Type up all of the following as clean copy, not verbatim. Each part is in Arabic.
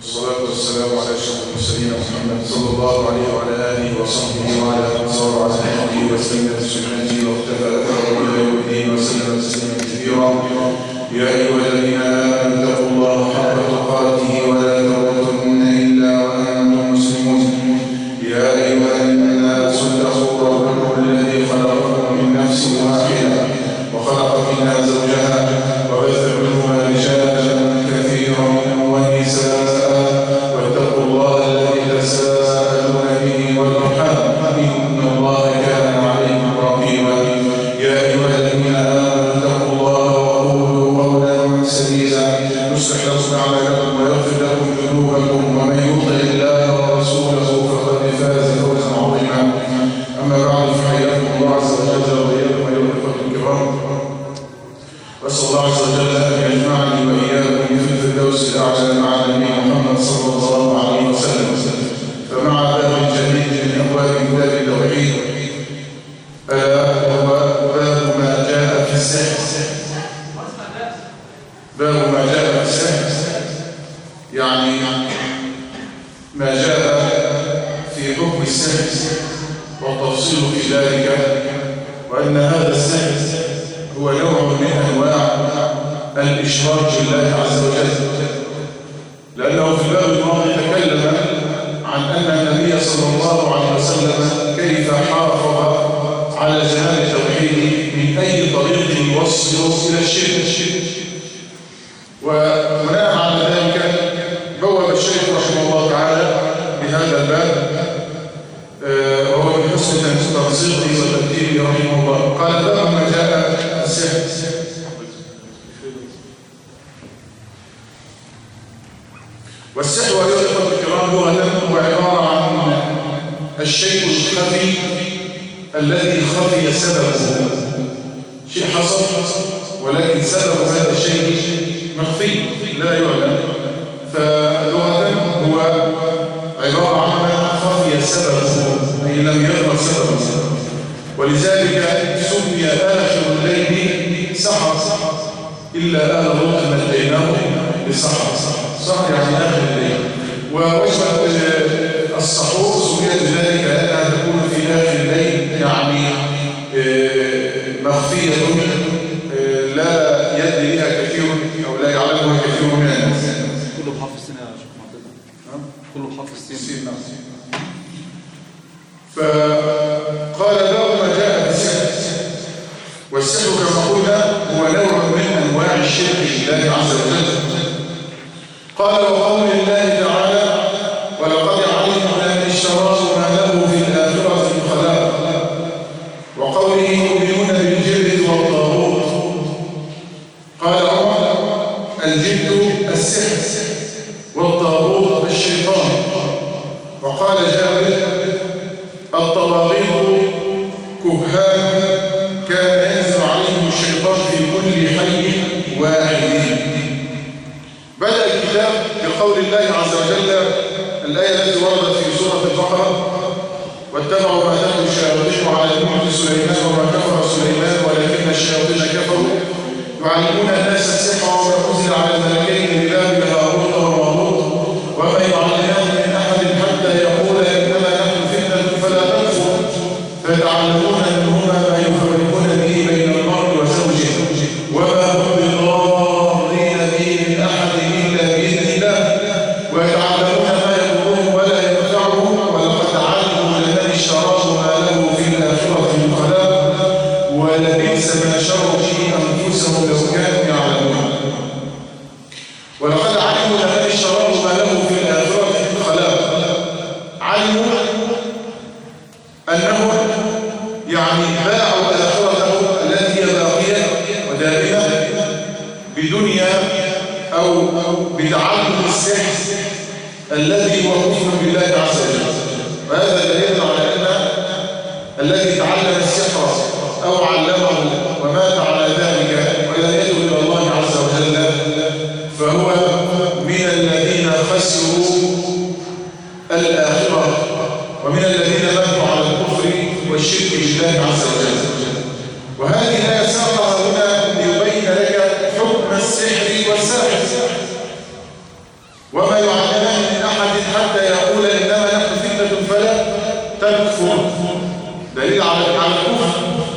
والصلاة والسلام على أشرف المرسلين محمد صلى الله عليه وعلى آله وصحبه وعلى من صار على نهجه واستنى بسنته واقتفى أثره إلى يوم الدين وسلم تسليما كثيرا. يا أيها الذين آمنوا اتقوا الله حق تقاته ولا تموتن إلا وأنتم مسلمون. يا أيها الناس اتقوا ربكم الذي خلقكم من نفس واحدة وخلق منها زوجها وبث منهما رجالا كثيرا ونساء واتقوا الله الذي تساءلون به والأرحام إن الله كان عليكم رقيبا. يا أيها الذين آمنوا اتقوا الله وقولوا قولا سديدا يصلح لكم أعمالكم ويغفر لكم ذنوبكم ومن يطع الله ورسوله فقد فاز فوزا عظيما. أما بعد فحياكم الله عز وجل وإياكم أيها الإخوة الكرام. وأسأل الله عز وجل أن يجمعني وإياكم في الفردوس الأعلى مع النبي محمد صلى الله عليه وسلم. فمع باب جديد من أبواب كتاب التوحيد وهو باب ما جاء في السحر. باب ما جاء في السحر يعني ما جاء في حكم السحر والتفصيل في ذلك، وأن هذا السحر هو نوع من أنواع الإشراك بالله عز وجل، لأنه في الباب الماضي تكلم عن أن النبي صلى الله عليه وسلم كيف حافظ على جناب التوحيد من أي طريق يوصل إلى الشرك. وبناء على ذلك بوب الشيخ رحمه الله تعالى بهذا الباب، وهو من حسن تنسيقه وترتيبه رحمه الله. قال باب ما جاء السحر. والسحر أيها الإخوة الكرام لغة هو عبارة عن الشيء الخفي الذي خفي سببه، شيء حصل ولكن سبب هذا الشيء مخفي لا يعلم. فلغة هو عبارة عن ما خفي سببه أي لم يظهر سببه، ولذلك سمي آخر الليل سحر إلا أهل لوط نجيناهم بسحر. سحر يعني آخر الليل. ووجبة السحور سميت بذلك لأنها تكون في آخر الليل، يعني مخفية لا يدري بها كثير أو لا يعلمها كثير من الناس. كله بحرف السين يا شيخ معتز. كله بحرف السين. فقال له ما جاء بالسحر. والسحر كما قلنا هو نوع من أنواع الشرك بالله عز وجل. قال وقول الله تعالى ولقد علمنا من اشتراه ما له في الآخرة من خلاق. وقوله يؤمنون بالجبت والطاغوت. قال عمر الجبت السحر والطاغوت الشيطان. وقال جابر الطواغيت كهان كان ينزل عليهم الشيطان في كل حي واحد. بدأ الكتاب بقول الله عز وجل الآية التي وردت في سورة البقرة واتبعوا ما تتلو الشياطين على ملك سليمان وما كفر سليمان ولكن الشياطين كفروا يعلمون الناس السحر وما أنزل على الملكين ببابل هاروت وماروت وما يعلمان من أحد حتى يقول إنما نحن فتنة فلا تكفر فيتعلمون منهما ما يفرقون به بين المرء وزوجه وما هم بضارين به من أحد إلا بإذن الله ويتعلمون ما يضرهم ولا ينفعهم ولقد علموا لمن اشتراه ما له في الآخرة من خلاق ولبئس ما شروا به أنفسهم لو كانوا يعلمون. ولقد علموا لمن اشتراه ما له في الآخرة من خلاق. علموا أنهم يعني باعوا آخرته التي هي باقية ودائمة بدنيا أو بتعلم السحر الذي هو كفر بالله عز وجل. وهذا دليل على أن الذي تعلم السحر أو علمه ومات على ذلك ولا يدعو إلى الله عز وجل فهو من الذين خسروا الآخرة ومن الذين ماتوا على الكفر والشرك بالله عز وجل. وهذه الآية ساقها هنا ليبين لك حكم السحر والساحر وما يعلمان حتى يقول إنما نحن فتنة فلا تكفر، دليل على الكفر.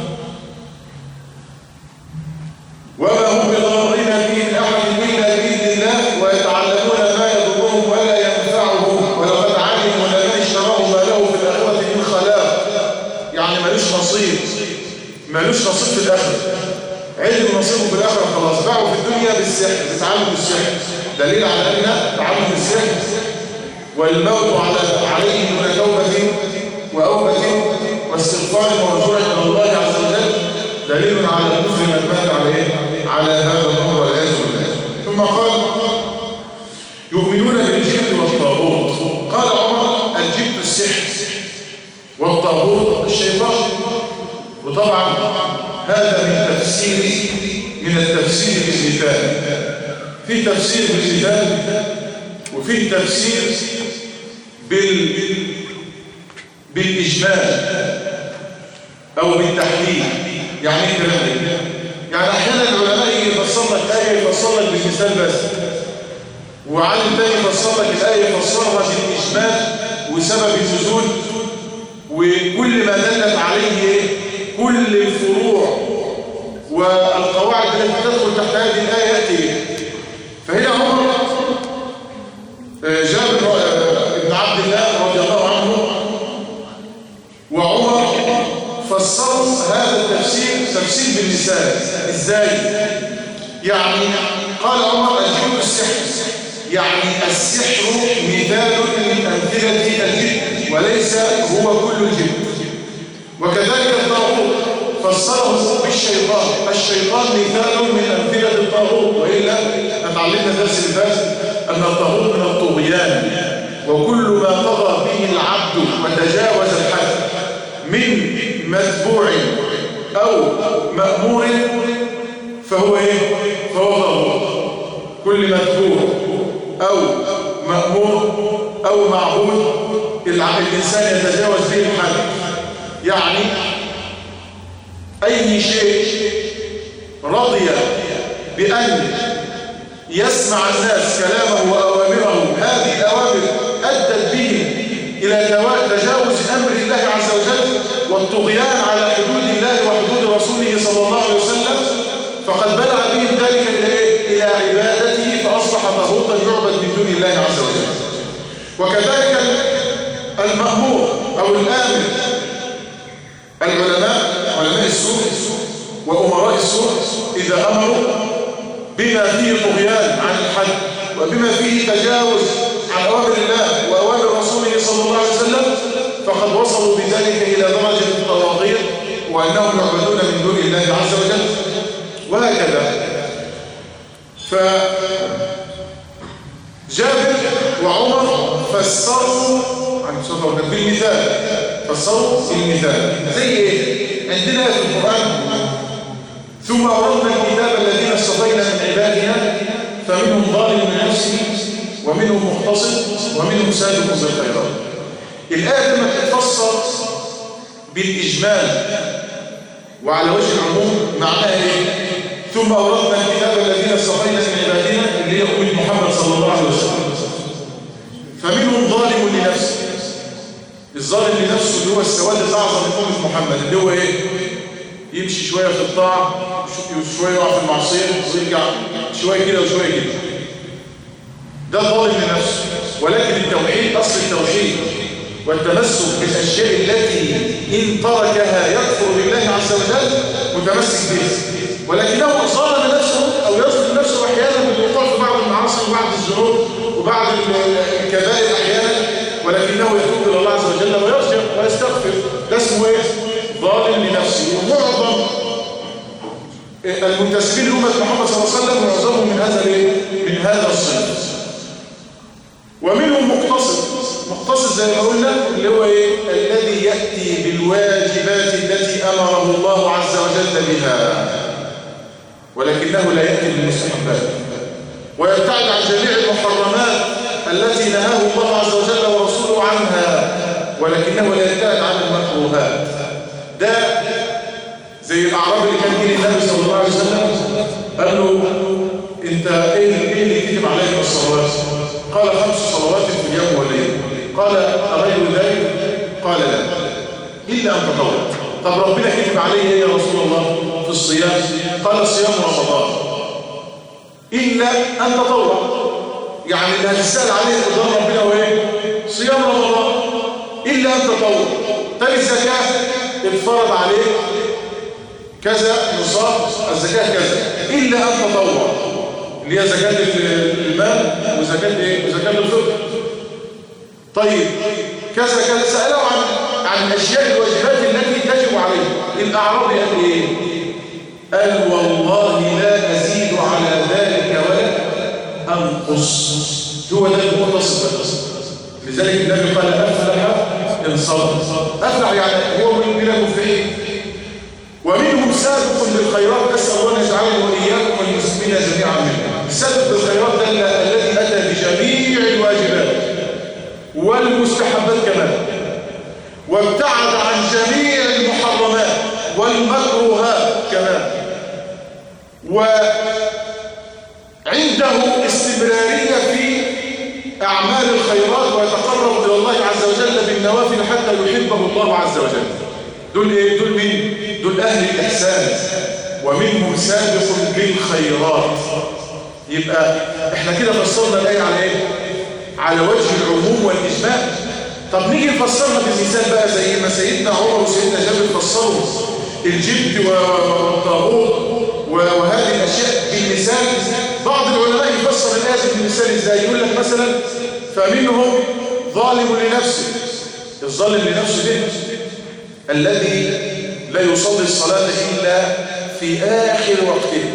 وما هم بضارين به من أحد إلا بإذن الله ويتعلمون ما يضرهم ولا ينفعهم ولقد علموا لمن اشتراه ما له في الآخرة من خلاق، يعني مالوش نصيب في الآخرة، علم نصيبه في الآخرة خلاص، باعوا في الدنيا بالسحر، بتعلم السحر، دليل على أن تعلم السحر والموت عليه من توبة وأوبة واستغفار ورجوع إلى الله عز وجل دليل على كفر من مات على هذا الأمر والعياذ بالله. ثم قال يؤمنون بالجبت والطاغوت. قال عمر الجبت السحر والطاغوت الشيطان. وطبعا هذا من التفسير بالمثال، في تفسير بالمثال وفي تفسير بالإجمال أو بالتحديد. يعني ايه الكلام ده؟ يعني أحيانا العلماء يفسر لك آية يفسر لك بالمثال بس، وعالم تاني يفسر لك الآية يفسرها بالإجمال وسبب النزول وكل ما دلت عليه كل الفروع والقواعد التي تدخل تحت هذه الآية يأتي بها. فهنا عمر جابر بن عبد الله رضي الله عنه وعمر فسروا هذا التفسير تفسير بالمثال. ازاي؟ يعني قال عمر الجبت السحر، يعني السحر مثال من أمثلة الجبت وليس هو كل الجبت. وكذلك الطاغوت فسره بالشيطان، الشيطان مثال من أمثلة الطاغوت، وإلا نتعلمنا درس الفاس أن الطاغوت من الطغيان، وكل ما طغى به العبد وتجاوز الحد من متبوع أو مأمور فهو طاغوت. كل متبوع أو مأمور أو معبود الإنسان يتجاوز به الحد، يعني أي شيء رضي بأن يسمع الناس كلامه وأوامره، هذه الأوامر أدت به إلى تجاوز أمر الله عز وجل والطغيان على حدود الله وحدود رسوله صلى الله عليه وسلم، فقد بلغ بهم ذلك إلى عبادته فأصبح طاغوتا يعبد من دون الله عز وجل. وكذلك المأمور أو الآمر، علماء السوء وأمراء السوء إذا أمروا بما فيه طغيان عن الحد وبما فيه تجاوز عن أوامر الله وأوامر رسوله صلى الله عليه وسلم فقد وصلوا بذلك إلى درجة الطواغيت وأنهم يعبدون من دون الله عز وجل. وهكذا فجابر وعمر فسروا بالمثال، فسروا بالمثال. زي ايه؟ عندنا في القرآن ثم أورثنا الكتاب الذين اصطفينا من عبادنا فمنهم ظالم لنفسه ومنهم مقتصد ومنهم سابق بالخيرات. الآية لما تتفسر بالإجمال وعلى وجه العموم معناها ايه؟ ثم أورثنا الكتاب الذين اصطفينا من عبادنا اللي هي أمة محمد صلى الله عليه وسلم فمنهم ظالم لنفسه. الظالم لنفسه اللي هو السواد الأعظم من أمة محمد، اللي هو ايه؟ يمشي شوية في الطاعة وشوية يقع في المعصية ويرجع شوية كده وشوية كده، ده ظالم لنفسه. ولكن التوحيد أصل التوحيد والتمسك بالأشياء التي إن تركها يكفر بالله عز وجل متمسك بها، ولكنه ظلم نفسه أو يظلم نفسه أحيانا بالوقوع في بعض المعاصي وبعض الذنوب وبعض الكبائر أحيانا، ولكنه يتوب إلى الله عز وجل ويرجع ويستغفر. ده اسمه ايه؟ ظالم لنفسه. ومعظم المنتسبين لأمة محمد صلى الله عليه وسلم معظمهم من هذا الصنف. ومنهم مقتصد زي ما قلنا اللي هو ايه؟ الذي يأتي بالواجبات التي أمره الله عز وجل بها ولكنه لا يأتي بالمستحبات، ويبتعد عن جميع المحرمات التي نهاه الله عز وجل ورسوله عنها ولكنه لا يبتعد عن المكروهات. ده زي الأعرابي اللي كان جه النبي صلى الله عليه وسلم قال له انت ايه اللي كتب عليك الصلوات؟ قال 5 صلوات في اليوم والليل. قال أغير ذلك؟ قال لا إلا أن تطوع. طب ربنا كتب عليه إيه يا رسول الله في الصيام؟ قال صيام رمضان إلا أن تطوع. يعني اللي هتسأل عليه قدام ربنا هو إيه؟ صيام رمضان إلا أن تطوع. طب الزكاة اتفرض عليه كذا نصاب الزكاة كذا إلا أن تطوع، اللي هي زكاة المال وزكاة إيه؟ وزكاة الفطر. طيب كذا كذا سأله عن الأشياء الواجبات التي تجب عليه. الأعرابي قال إيه؟ قال والله لا أزيد على ذلك ولا أنقص. هو ده المقتصد. لذلك النبي قال أفلح إن صدق. أفلح يعني هو من بلا مفلحين. ومنهم سابق للخيرات، نسأل الله أن يجعلنا وإياكم والمسلمين جميعا منهم. السابق للخيرات ده الذي أتى بجميع الواجبات والمستحبات كمان، وابتعد عن جميع المحرمات والمكروهات كمان، وعنده استمرارية في أعمال الخيرات ويتقرب إلى الله عز وجل بالنوافل حتى يحبه الله عز وجل. دول إيه؟ دول مين؟ دول أهل الإحسان. ومنهم سابق بالخيرات. يبقى إحنا كده فسرنا الآية على إيه؟ على وجه العموم والإجمال. طب نيجي نفسرها بالمثال بقى زي ما سيدنا عمر وسيدنا جابر فسروا الجبت والطاغوت وهذه الأشياء بالمثال. بعض العلماء يفسر الآية بالمثال إزاي؟ يقول لك مثلا فمنهم ظالم لنفسه. الظالم لنفسه ده الذي لا يصلي الصلاة إلا في آخر وقته،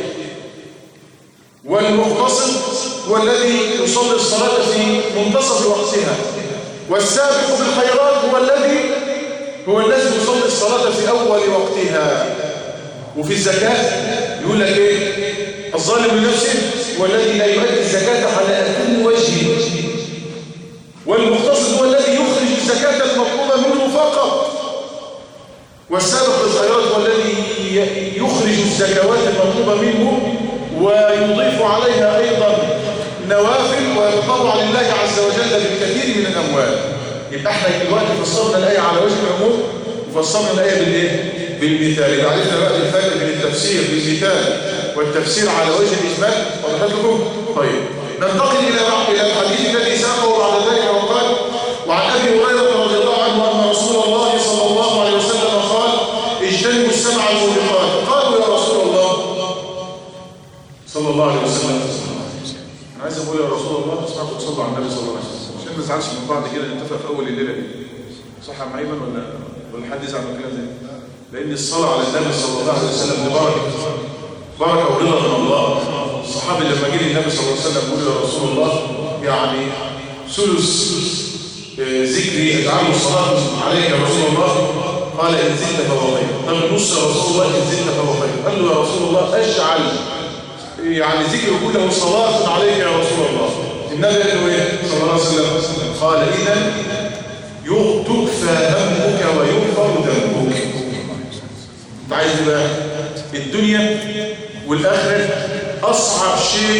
والمقتصد هو الذي يصلي الصلاة في منتصف وقتها، والسابق بالخيرات هو الذي يصلي الصلاة في أول وقتها. وفي الزكاة يقول لك إيه؟ الظالم لنفسه هو الذي لا يؤدي الزكاة على أكل وجهه، والمقتصد هو الذي يخرج الزكاة المطلوبة منه فقط، والسابق بالخيرات هو الذي يخرج الزكوات المطلوبة منه ويضيف عليها أيضا نوافل ويتطوع لله عز وجل بالكثير من الأموال. يبقى احنا دلوقتي فسرنا الآية على وجه العموم وفسرنا الآية بالإيه؟ بالمثال. يبقى عرفنا بقى الفرق بين التفسير بالمثال والتفسير على وجه الإجمال. وضحت لكم؟ طيب ننتقل إلى الحديث الذي ساقه بعد ذلك وقال وعن أبي هريرة رضي الله عنه أن رسول الله صلى الله عليه وسلم قال اجتنبوا السبع الموبقات. قالوا يا رسول الله صلى الله عليه وسلم. أنا عايز أقول يا رسول الله اسمعكم تصلوا على النبي صلى الله عليه وسلم عشان ما نزعلش من بعض كده. نتفق في أول الليلة دي صح يا معيمن ولا حد يزعل من كده زي؟ لأن الصلاة على النبي صلى الله عليه وسلم دي بركة ورضا من الله. الصحابي لما جه النبي صلى الله عليه وسلم يقول يا رسول الله يعني ثلث ذكري اجعله الصلاة عليك يا رسول الله. قال إن زدت فهو خير. طب نص يا رسول الله إن زدت فهو خير. قال له يا رسول الله أجعل يعني ذكر كله صلاة عليك يا رسول الله. النبي قال له إيه صلى الله عليه وسلم؟ قال إذا تكفى همك ويغفر ذنبك. انت عايز بقى الدنيا والآخرة أصعب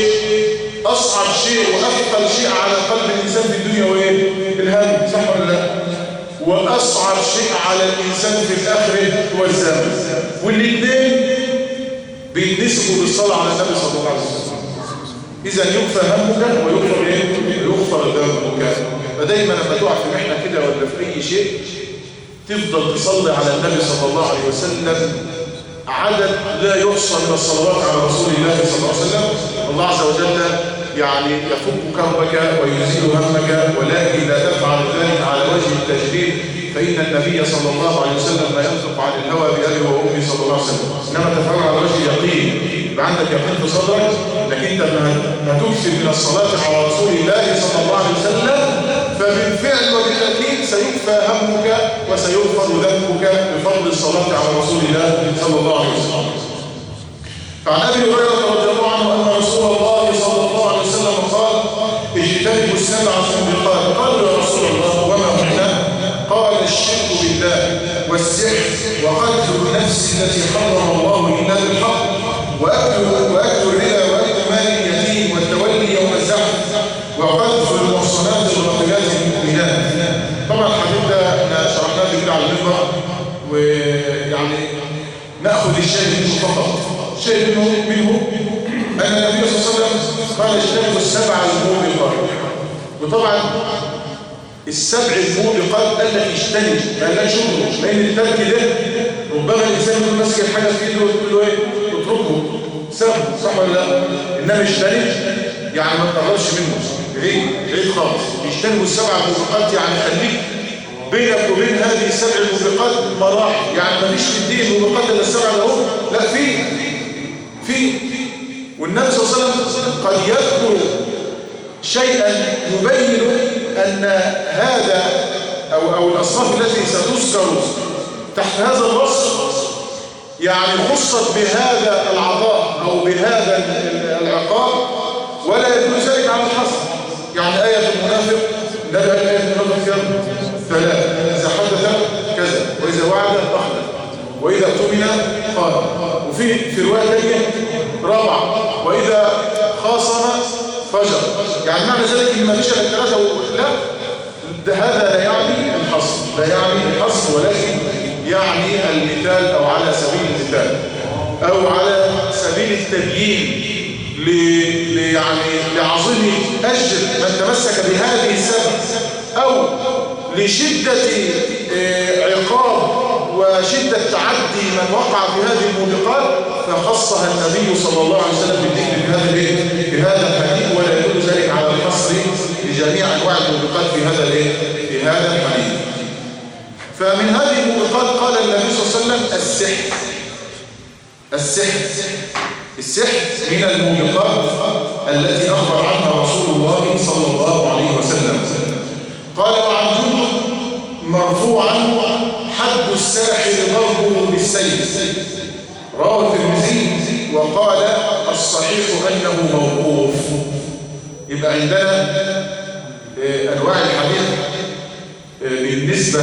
شيء وأثقل شيء على قلب الإنسان في الدنيا وإيه؟ الهم. صح ولا لا؟ وأصعب شيء على الإنسان في الآخرة هو الذنب. والاثنين بيتنسبوا بالصلاة على النبي صلى الله عليه وسلم. إذا يكفى همك ويغفر إيه؟ ويغفر ذنبك. فدايما لما تقع في محنة كده ولا في أي شيء تفضل تصلي على النبي صلى الله عليه وسلم عدد لا يحصى من الصلوات على رسول الله صلى الله عليه وسلم. الله عز وجل يعني يفك كربك ويزيل همك، ولكن لا تفعل ذلك على وجه التجريد، فإن النبي صلى الله عليه وسلم لا ينطق عن الهوى بأبي وأمي صلى الله عليه وسلم، إنما تفعل على وجه اليقين. يبقى عندك يقين في صدرك لكن انت هتكثر من الصلاة على رسول الله صلى الله عليه وسلم، فبالفعل وبالتأكيد سيكفى همك وسيغفر ذنبك بفضل الصلاة على رسول الله صلى الله عليه وسلم. فعن أبي هريرة رضي الله عنه أن رسول الله صلى الله عليه وسلم قال اجتنبوا السبع الموبقات. قالوا يا رسول الله وما هن؟ قال الشرك بالله والسحر وقتل النفس التي حرم الله إلا بالحق وأكل الربا وأكل مال اليتيم والتولي يوم الزحف وقذف المحصنات الغافلات المؤمنات ويعني نأخذ الشيء منه فقط. شيء منه أن النبي صلى الله عليه وسلم قال اجتنبوا السبع الموبقات. وطبعا السبع الموبقات قال لك اجتنب، ما قالش اترك، لأن الترك ده ربما الإنسان يكون ماسك الحاجة في إيده ويقول له إيه؟ اتركه، سابه، صح ولا لا؟ إنما اجتنب يعني ما تقربش منه، بعيد خالص. اجتنبوا السبع الموبقات يعني خليك بينك وبين هذه السبع الموبقات مراحل، يعني ما فيش في الدين موبقات إلا السبع ده، لا في والنبي صلى الله عليه وسلم قد يذكر شيئا يبين أن هذا أو الأصناف التي ستذكر تحت هذا الوصف يعني خصت بهذا العطاء أو بهذا العقاب، ولا يدل ذلك على الحصر. يعني آية المنافق نبأ آية المنافق كم؟ 3. إذا حدث كذا، وإذا وعد أخلف، وإذا اؤتمن قال، وفي رواية ثانية 4 وإذا خاصم فجر. يعني معنى ذلك إن ما فيش إلا 3 لا، هذا لا يعني الحصر، ولكن يعني المثال أو على سبيل المثال أو على سبيل التبيين يعني لعظيم أجر من تمسك بهذه السبع، أو لشدة عقاب وشدة تعدي من وقع في هذه الموبقات، فخصها النبي صلى الله عليه وسلم بالذكر بهذا الحديث، ولا يدل ذلك على الحصر لجميع انواع الموبقات في هذا الحديث. فمن هذه الموبقات قال النبي صلى الله عليه وسلم السحر من الموبقات التي أخبر عنها رسول الله صلى الله عليه وسلم. قال وعن جندب مرفوعا حد الساحر ضربه بالسيف، رواه الترمذي وقال الصحيح أنه موقوف. يبقى عندنا أنواع الحديث بالنسبة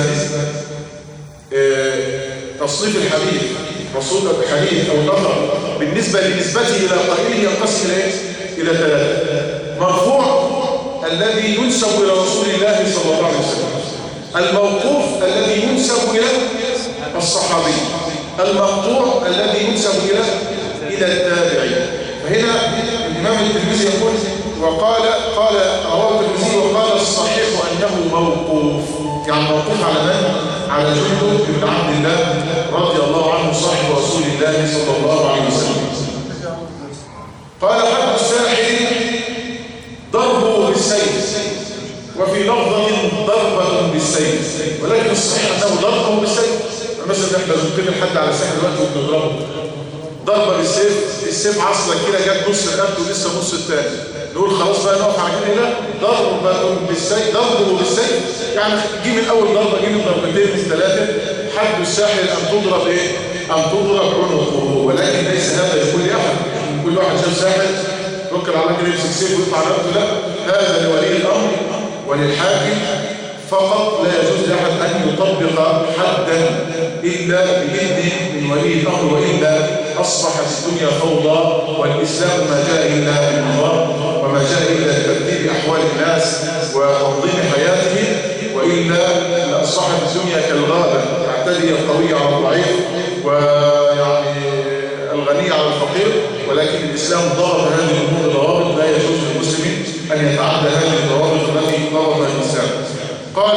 تصنيف الحديث الحديث أو الأثر بالنسبة لنسبته إلى قائله ينقسم إلى 3. مرفوع الذي ينسب إلى رسول الله صلى الله عليه وسلم، الموقوف الذي ينسب إلى الصحابي، المقطوع الذي ينسب إلى التابعين. فهنا الإمام الترمذي يقول قال رواه الترمذي وقال الصحيح أنه موقوف. يعني موقوف على من؟ على جندب بن عبد الله رضي الله عنه صاحب رسول الله صلى الله عليه وسلم. قال حد الساحر ضربه بالسيف، وفي لفظة ضربة بالسيف، ولكن الصحيح أنه ضربه بالسيف. مثلا احنا بنقيم الحد على الساحر دلوقتي وبنضربه ضربة بالسيف، السيف عصلة كده جاب نص رقبته ولسه نص الثاني، نقول خلاص بقى نقف على كده. لا، ضربه بالسيف يعني جي من اول ضربه، جي من ضربتين من 3. حد الساحر ان تضرب ان تضرب عنقه، ولكن ليس هذا لكل احد. كل واحد شاف ساحر فكر على كده يمسك سيف ويقطع رقبته، لا، هذا لولي الامر وللحاكم فقط. لا يجوز لاحد ان يطبق حدا الا باذن من ولي الامر، والا اصبحت الدنيا فوضى، والاسلام ما جاء الا بالنظام، وما جاء الا لترتيب احوال الناس وتنظيم حياتهم، والا اصبحت الدنيا كالغابه تعتدي القوي على الضعيف ويعني الغني على الفقير. ولكن الاسلام ضرب هذه الامور ضوابط، لا يجوز للمسلم ان يتعدى هذه الضوابط التي ضربها الاسلام. قال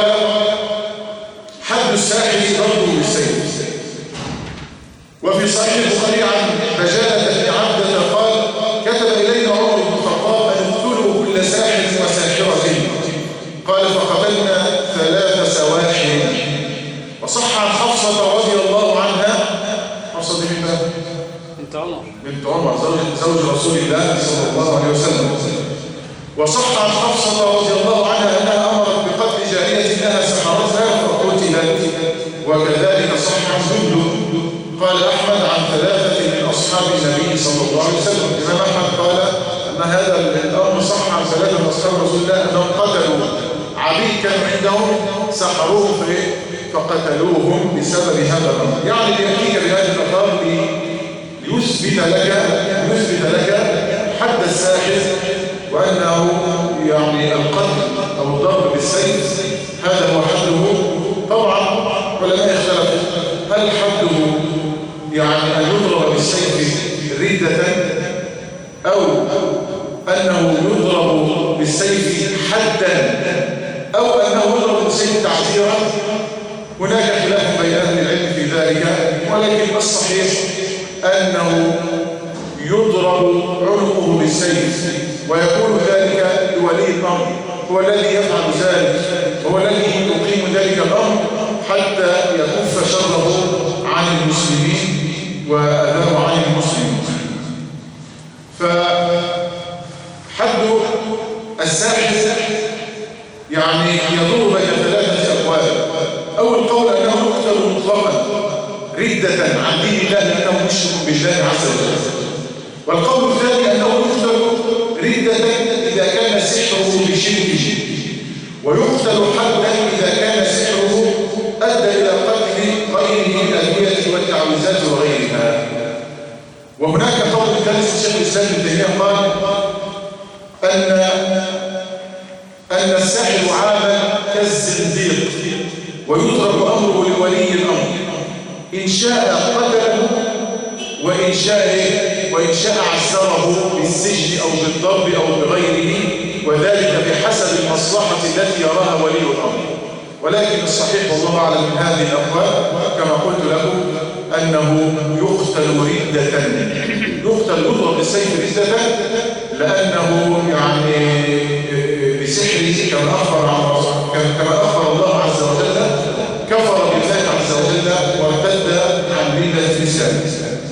حد الساحر ضربه بالسيف. وفي صحيح البخاري عن بجالة بن عبدة قال كتب إلينا عمر بن الخطاب أن اقتلوا كل ساحر وساحرة. قال فقتلنا 3 سواحر. وصح عن حفصة رضي الله عنها، حفصة دي من بنت عمر زوج رسول الله صلى الله عليه وسلم. وصح عن حفصة رضي الله عنها أنها أمرت بقتل جارية لها سحرتها فقتلت. وكذلك صح عن جندب قال أحمد عن 3 من أصحاب النبي صلى الله عليه وسلم. الإمام أحمد قال أن هذا الأمر صح عن 3 من أصحاب رسول الله أنهم قتلوا عبيد كانوا عندهم سحروهم فقتلوهم بسبب هذا الأمر. يعني ليأتيك بهذه الأخبار ليثبت لك حد الساحر، وأنه يعني القتل أو الضرب بالسيف هذا هو حده. طبعا علماء اختلفوا هل هل حده يعني أن يضرب بالسيف ردة أو أنه يضرب بالسيف حدا أو أنه يضرب بالسيف تعزيرا؟ هناك خلاف بين أهل العلم في ذلك، ولكن الصحيح أنه يضرب عنقه بالسيف، ويكون ذلك لولي الأمر، هو الذي يفعل ذلك، هو الذي يقيم ذلك الأمر حتى يكف شره عن المسلمين وأذاه عن المسلمين. فحد الساحر يعني يدور بين ثلاثة أقوال. أول قول أنه يقتل مطلقا ردة عن دين الله لأنه مشرك بالله عز وجل، والقول الثاني أنه يقتل ردة إذا كان سحره بشركه، ويقتل حدا إذا كان سحره أدى إلى قتل غيره بالأدوية والتعويذات وغيرها. وهناك قول ثالث الشيخ الإسلام ابن تيمية قال أن الساحر عامل كالزنديق ويضرب أمره لولي الأمر، إن شاء قتله وإن شاء عزره بالسجن أو بالضرب أو بغيره، وذلك بحسب المصلحة التي يراها ولي الأمر. ولكن الصحيح والله أعلم من هذه الأقوال كما قلت لكم أنه يقتل ردة، يضرب بالسيف ردة لأنه يعني بسحره كما أخبر الله عز وجل كفر بالله عز وجل وارتد عن ملة الإسلام.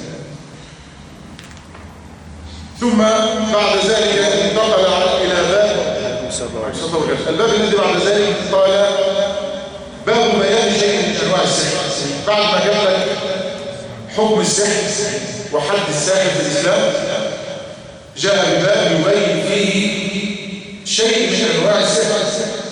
ثم بعد ذلك انتقل إلى الباب الذي بعد ذلك قال باب بيان شيء من أنواع السحر. بعد ما جاب لك حكم السحر وحد الساحر في الإسلام، جاء بباب يبين فيه شيء من أنواع السحر.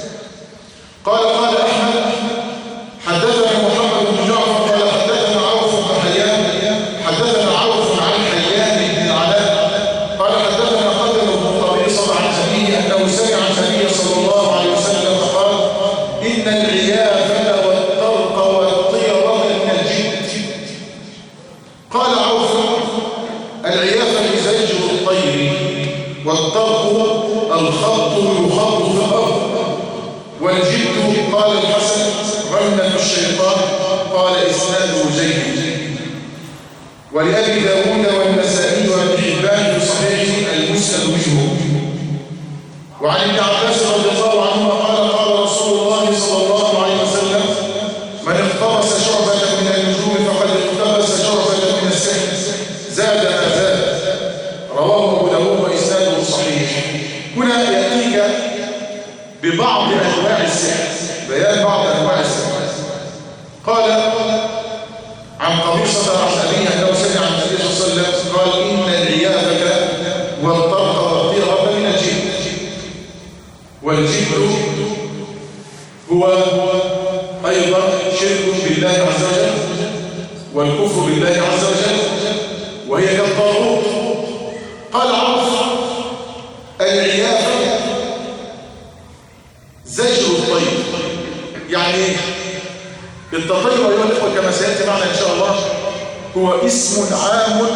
قال أحمد حدثنا محمد بن جعفر قال حدثنا عوف بن حيان حدثنا عوف عن حيان بن العلاء قال حدثنا قتل بن قبيصة عن أبيه أنه سمع النبي صلى الله عليه وسلم قال إن العيافة والطرق والطيرة من الجن. قال عوف العيافة زجر الطير، والطرق الخط يخط في الأرض، والجد قال الحسن رنة الشيطان قال إسناده جيد. ولأبي داود والنسائي وابن حبان في صحيحه المسند منه. وعن ابن عباس رضي الله عنهما قال رسول الله صلى الله عليه وسلم من اقتبس شعبة من النجوم فقد اقتبس شعبة من السحر زاد ما زاد. رواه أبو داود وإسناده صحيح. هنا يأتيك ببعض أنواع السحر، بيان بعض أنواع السحر. قال عن قبيصة عن أبيه أنه سمع عن النبي صلى الله عليه وسلم قال إن العيافة والطرق والطيرة من الجن. والجن هو أيضا شرك بالله عز وجل والكفر بالله عز وجل، وهي كالطاغوت. قال عوف العيافة زجر الطير، يعني التطير أيها الإخوة كما سيأتي معنا إن شاء الله هو اسم عام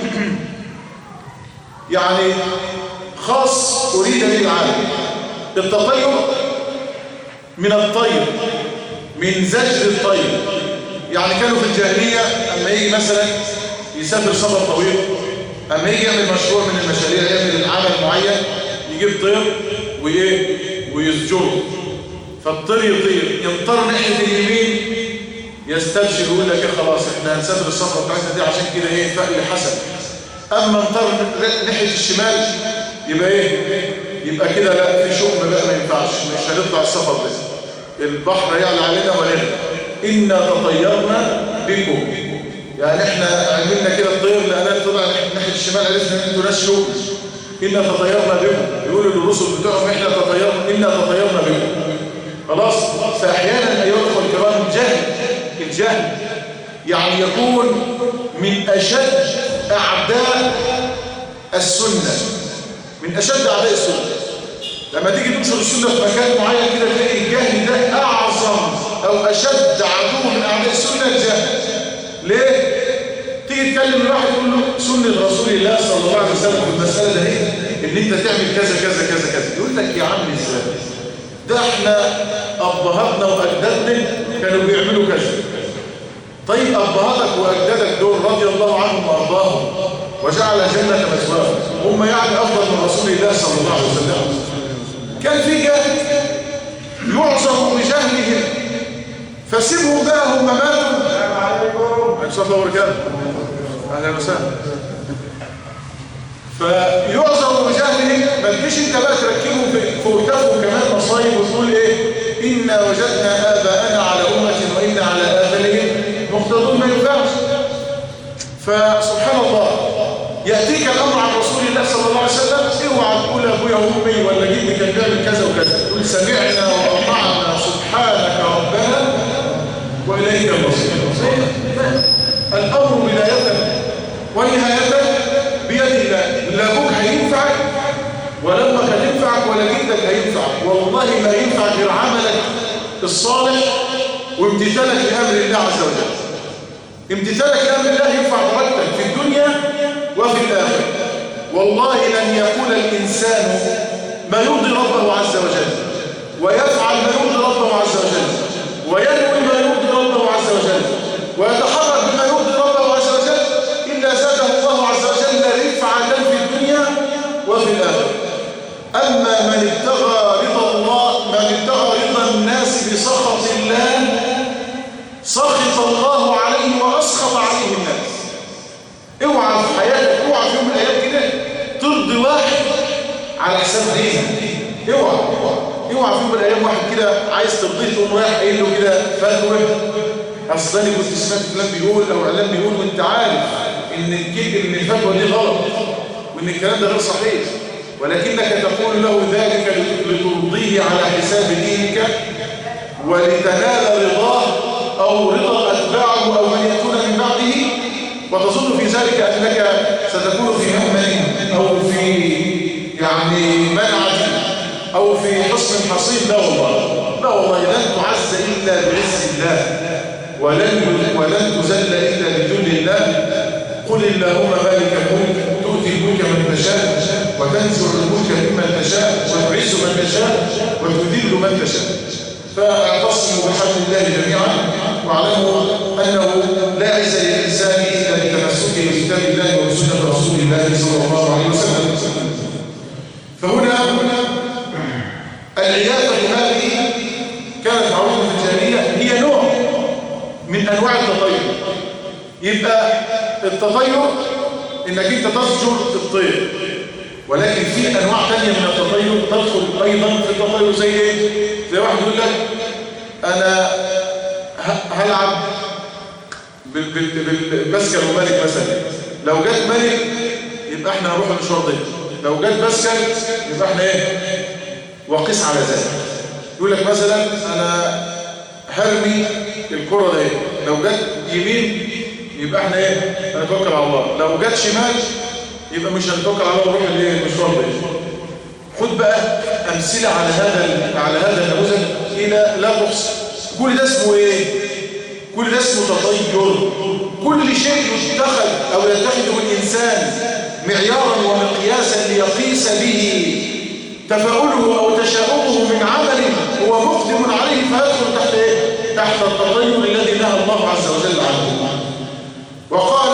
يعني خاص أريد به العالم. التطير من الطير، من زجر الطير. يعني كانوا في الجاهلية أما يجي مثلا يسافر سفر طويل، أما يجي يعمل مشروع من المشاريع، يعمل عمل معين، يجيب طير ويزجره، فالطير يطير، ينطر ناحية اليمين يستبشر يقول لك خلاص احنا هنسافر السفرة بتاعتنا دي عشان كده فقل حسن. أما انطر ناحية الشمال يبقى كده لا، في شؤم بقى ما ينفعش، مش هنطلع السفر ده، البحر يعلى علينا ونغرق. إنا تطيرنا بكم، يعني احنا عملنا كده الطير لأننا طلع ناحية الشمال عرفنا ان انتوا ناس شؤم. إنا تطيرنا بكم، يقولوا للرسل بتوعهم إنا تطيرنا بكم. خلاص. فأحيانا أيها الأخوة الكرام الجهل يعني يكون من أشد أعداء السنة، من أشد أعداء السنة. لما تيجي تنشر السنة في مكان معين كده تلاقي الجهل ده أعظم أو أشد عدو من أعداء السنة الجهل. ليه؟ تيجي تكلم الواحد تقول له سنة رسول الله صلى الله عليه وسلم في المسألة ده ايه؟ ان انت تعمل كذا كذا كذا كذا. يقول لك يا عم ازاي؟ ده احنا ابهاتنا واجدادنا كانوا بيعملوا كذا. طيب ابهاتك واجدادك دول رضي الله عنهم وارضاهم وجعل جنة مثواهم، هم يعني افضل من رسول الله صلى الله عليه وسلم؟ كان في جاهل يعظم بجهلهم، فسيبهم بقى هم ماتوا. السلام عليكم ورحمة اهلا وسهلا. فيعظم بجهلهم، ما تجيش انت بقى تركبهم في وكتافهم كمان مصايب وتقول ايه؟ إنا وجدنا آباءنا على أمة وإنا على آثارهم مقتدون. ما ينفعش. فسبحان الله يأتيك الأمر عن رسول الله صلى الله عليه وسلم، اوعى تقول أبويا وأمي ولا جدي كان بيعمل كذا وكذا، تقول سمعنا وأطعنا سبحانك ربنا وإليك المصير. الأمر بداية ونهاية بيد الله. لا أبوك هينفعك ولا أمك هتنفعك ولا جدك هينفعك، والله ما ينفع غير عملك الصالح وامتثالك لأمر الله عز وجل. امتثالك لأمر الله ينفع درجتك في الدنيا وفي الآخرة. والله لن يقول الإنسان ما يرضي ربه عز وجل ويفعل ما يرضي ربه عز وجل وينوي ما يرضي ربه عز وجل ويتحرك بما يرضي ربه عز وجل إلا زاده الله عز وجل رفعة في الدنيا وفي الآخرة. أما من ابتغى رضا الله، من ابتغى رضا الناس بسخط الله، سخط الله عليه وأسخط عليه الناس. اوعى في حياتك، اوعى في يوم من الأيام كده ترضي واحد على حساب دينك. اوعى في يوم من الأيام واحد كده عايز ترضيه تقوم رايح قايل له كده فتوى، أصل أنا كنت سمعت فلان بيقول أو إعلان بيقول وأنت عارف إن الفتوى دي غلط وإن الكلام ده غير صحيح، ولكنك تقول له ذلك لترضيه على حساب دينك ولتنال رضاه أو رضا أتباعه أو من يكون من بعده، وتظن في ذلك أنك ستكون في مهمل أو في يعني منعة أو في حصن حصين. لا والله، لا والله، لن تعز إلا بعز الله ولن تذل إلا بذل الله. قل اللهم مالك الملك تؤتي الملك من تشاء وتنزع الملك ممن تشاء وتعز من تشاء وتذل من تشاء. فاعتصموا بحبل الله جميعا واعلموا أنه لا عز للإنسان إلا بتمسكه بكتاب الله وسنة رسول الله صلى الله عليه وسلم. فهنا العياذة هذه كانت معروفة في الجاهلية، هي نوع من أنواع التطير. يبقى التطير إنك أنت تسجر الطير، ولكن في أنواع تانية من التطير تدخل أيضا في التطير. زي إيه؟ زي واحد يقول لك أنا هلعب بالبسكر وملك مثلا، لو جت ملك يبقى احنا هنروح المشوار ده، لو جت بسكر يبقى احنا ايه؟ وقيس على ذلك. يقول لك مثلا أنا هرمي الكرة ده، لو جت يمين يبقى احنا ايه؟ هنتوكل على الله، لو جت شمال يبقى مش هنتوكل على الله ونروح المشوار ده. خد بقى أمثلة على هذا النموذج إلى لا تحصى. كل ده اسمه ايه؟ كل ده اسمه تطير. كل شيء يتخذ أو يتخذه الإنسان معيارا ومقياسا ليقيس به تفاؤله أو تشاؤمه من عمل هو مقدم عليه فيدخل تحت ايه؟ تحت التطير الذي نهى الله عز وجل عنه. وقال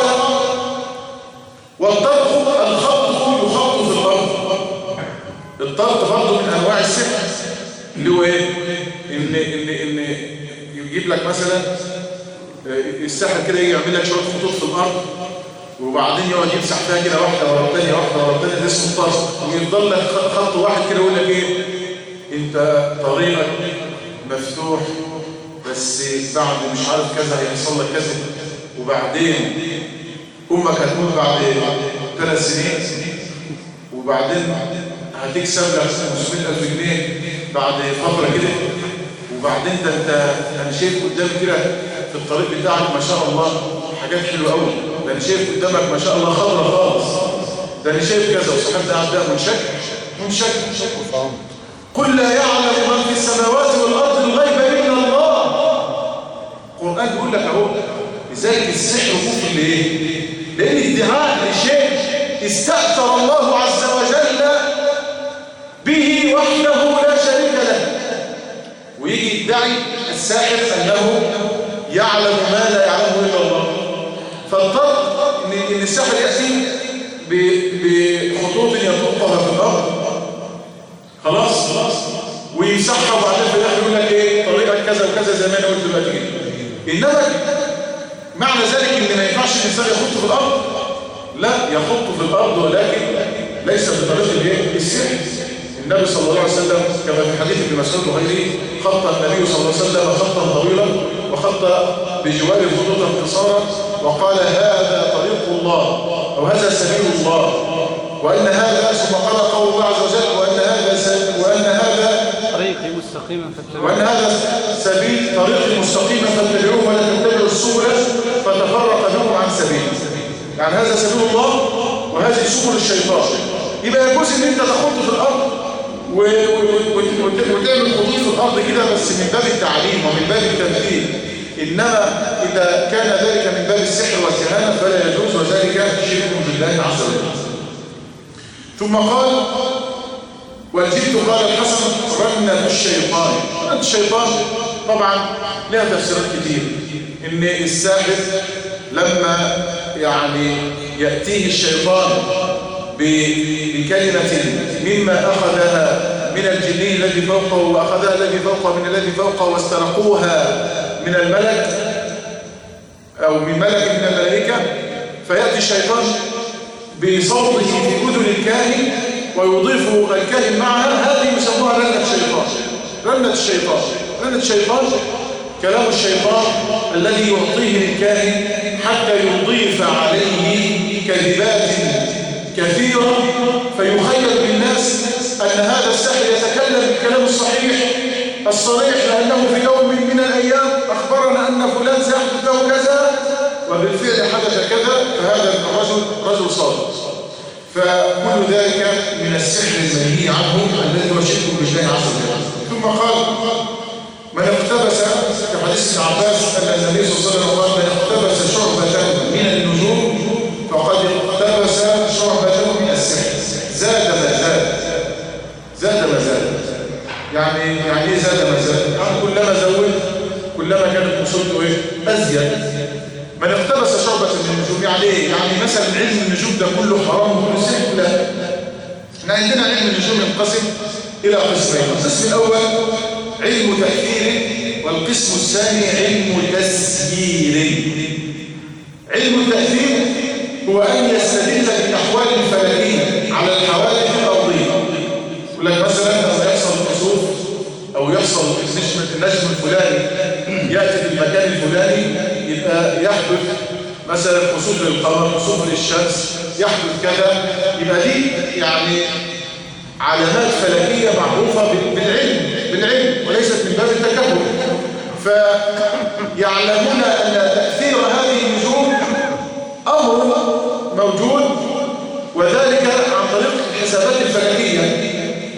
والطرق الخط يخط في الأرض. الطرق برضه من أنواع السحر، اللي هو ايه؟ إن يجيب لك مثلا الساحر كده يجي يعمل لك شويه خطوط في الارض وبعدين يقعد يمسح فيها كده واحده ورا الثانيه واحده ورا الثانيه، ده اسمه الطرق. ويفضل لك خط واحد كده يقول لك ايه؟ انت طريقك مفتوح بس بعد مش عارف كذا هيحصل لك كذا، وبعدين امك هتموت بعد 3 سنين، وبعدين هتكسب لك 500,000 جنيه بعد فتره كده، وبعدين ده انا شايف قدامي كده في الطريق بتاعك ما شاء الله حاجات حلوه قوي، ده انا شايف قدامك ما شاء الله خضره خالص، ده انا شايف كذا، وصاحبنا قاعد ده منشك. قل لا يعلم من في السماوات والارض الغيب الا الله. القران بيقول لك اهو، لذلك السحر كفر ليه؟ لأن ادعاء لشيء استأثر الله عز وجل به وحده لا شريك له، ويجي يدعي الساحر أنه يعلم ما لا يعلمه إلا الله. فاضطر إن الساحر يأتي بخطوط يطلقها في الأرض، خلاص ويمسحها، وبعدين في الآخر يقول لك إيه طريقة كذا وكذا زي ما أنا قلت دلوقتي كده. إنما معنى ذلك إن ما ينفعش الإنسان يخط في الأرض، لا يخط في الأرض، ولكن ليس بطريقة السحر. النبي صلى الله عليه وسلم كما في حديث ابن مسعود وغيره خط النبي صلى الله عليه وسلم خطا طويلا وخط بجوار الخطوط اختصارا وقال هذا طريق الله أو هذا سبيل الله، وأن هذا ثم قال قول الله عز وجل وأن هذا طريقي مستقيما فاتبعوه، وأن هذا سبيل طريقي مستقيما فاتبعوه ولا تتبعوا السبل فتفرق بكم عن سبيله. يعني هذا سبيل الله وهذه سبل الشيطان. يبقى يجوز ان انت تخط في الارض وتعمل خطوط في الارض كده، بس من باب التعليم ومن باب التمثيل. انما اذا كان ذلك من باب السحر والكهانه فلا يجوز، وذلك شرك بالله عز وجل. ثم قال والجد قال الحسن رنة الشيطان. رنة الشيطان طبعا لها تفسيرات كتير، ان الساحر لما يعني يأتيه الشيطان بكلمة مما أخذها من الجني الذي فوقه وأخذها الذي فوقه من الذي فوقه واسترقوها من الملك أو من ملك من الملائكة، فيأتي الشيطان بصوته في أذن الكاهن ويضيف الكاهن معها، هذه يسموها رنة الشيطان. رنة الشيطان، رنة الشيطان كلام الشيطان الذي يعطيه للكاهن حتى يضيف عليه كذبات كثيرة فيخيل بالناس أن هذا الساحر يتكلم بالكلام الصريح لأنه في يوم من الأيام أخبرنا أن فلان سيحدث له كذا وبالفعل حدث كذا، فهذا الرجل رجل صادق. فكل ذلك من السحر المنهي عنه الذي هو شرك بالله عز وجل. ثم قال من اقتبس في حديث ابن عباس أن النبي صلى الله عليه وسلم قال من اقتبس شعبة من النجوم فقد اقتبس شعبة من السحر، زاد ما زاد. يعني ايه زاد ما زاد؟ يعني كلما زود كلما كانت مصيبته ايه؟ أزيد. من اقتبس شعبة من النجوم يعني ايه؟ يعني مثلا علم النجوم ده كله حرام وكله سحر؟ لا. احنا عندنا علم النجوم ينقسم إلى قسمين، القسم الأول علم تأثير والقسم الثاني علم تسيير. علم التأثير هو أن يستدل بالأحوال الفلكية على الحوادث الأرضية. يقول لك مثلا لما يحصل كسوف أو يحصل النجم الفلاني يأتي في المكان الفلاني يبقى يحدث مثلا كسوف للقمر، كسوف للشمس، يحدث كذا، يبقى دي يعني علامات فلكية معروفة بالعلم وليست من باب التكهن. فيعلمون أن تأثير هذه النجوم أمر موجود، وذلك عن طريق الحسابات الفلكية.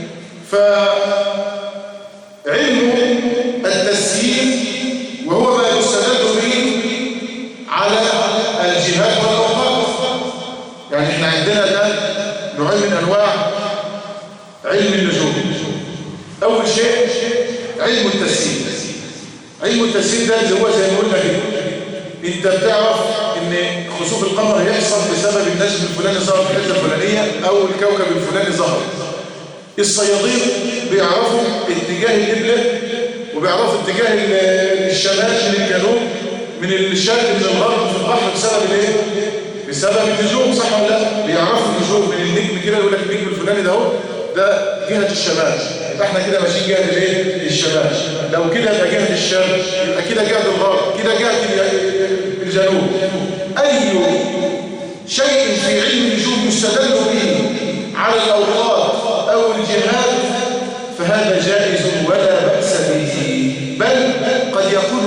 فعلم التسيير وهو ما يستدل به على الجهات والأوقات. يعني احنا عندنا الآن نوعين من أنواع علم النجوم. أول شيء علم التسيير. علم التسيير ده اللي هو زي ما قلنا كده، انت بتعرف ان خسوف القمر هيحصل بسبب النجم الفلاني ظهر في الحته الفلانيه او الكوكب الفلاني ظهر. الصيادين بيعرفوا اتجاه القبله وبيعرفوا اتجاه الشمال من الجنوب من الشرق من الغرب في البحر بسبب الايه؟ بسبب النجوم، صح ولا لا؟ بيعرفوا النجوم من النجم كده، يقول لك النجم الفلاني ده اهو ده جهه الشمال، يبقى احنا كده ماشيين جهه الايه؟ الشمال. لو كده يبقى جهه الشرق، يبقى كده جهه الغرب، كده جهه الجنوب. اي شيء في علم النجوم يستدل به على الاوقات او الجهات فهذا جائز ولا بأس به، بل قد يكون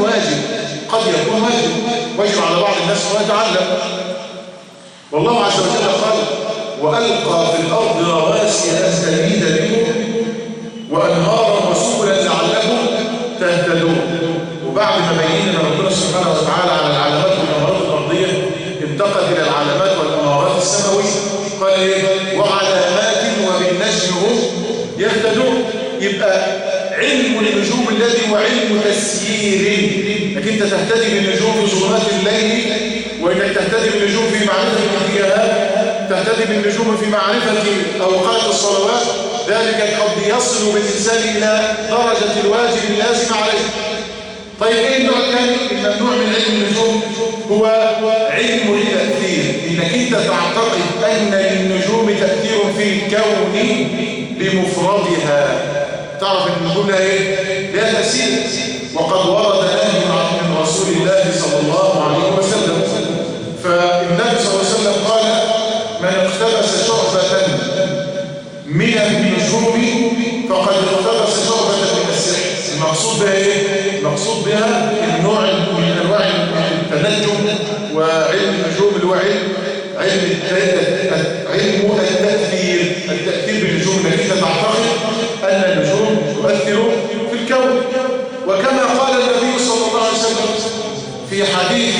واجب على بعض الناس هو يتعلم. والله عز وجل قال وألقى في الأرض رواسي أن تميد بكم وأنهارا وسبلا لعلكم تهتدون. وبعد ما بينا ربنا سبحانه وتعالى على العلامات والأمراض علم النجوم الذي هو علم تسيير، انك انت تهتدي بالنجوم في ظلمات الليل، وانك تهتدي بالنجوم في معرفة الاتجاهات، تهتدي بالنجوم في معرفة اوقات الصلوات، ذلك قد يصل بالإنسان إلى درجة الواجب اللازم عليه. طيب ايه النوع الثاني؟ الممنوع من علم النجوم هو علم التأثير، انك انت تعتقد ان للنجوم تأثير في الكون بمفردها. تعرف ان النجوم لها ايه؟ لها تأثير، وقد ورد نهي من رسول الله صلى الله عليه وسلم. فالنبي صلى الله عليه وسلم قال: من اقتبس شعبة من النجوم فقد اقتبس شعبة من السحر. المقصود بها ايه؟ المقصود بها النوع من انواع التنجم وعلم النجوم اللي هو علم التأثير بالنجوم، التي تعتقد ان النجوم تؤثر في الكون. وكما قال النبي صلى الله عليه وسلم في حديث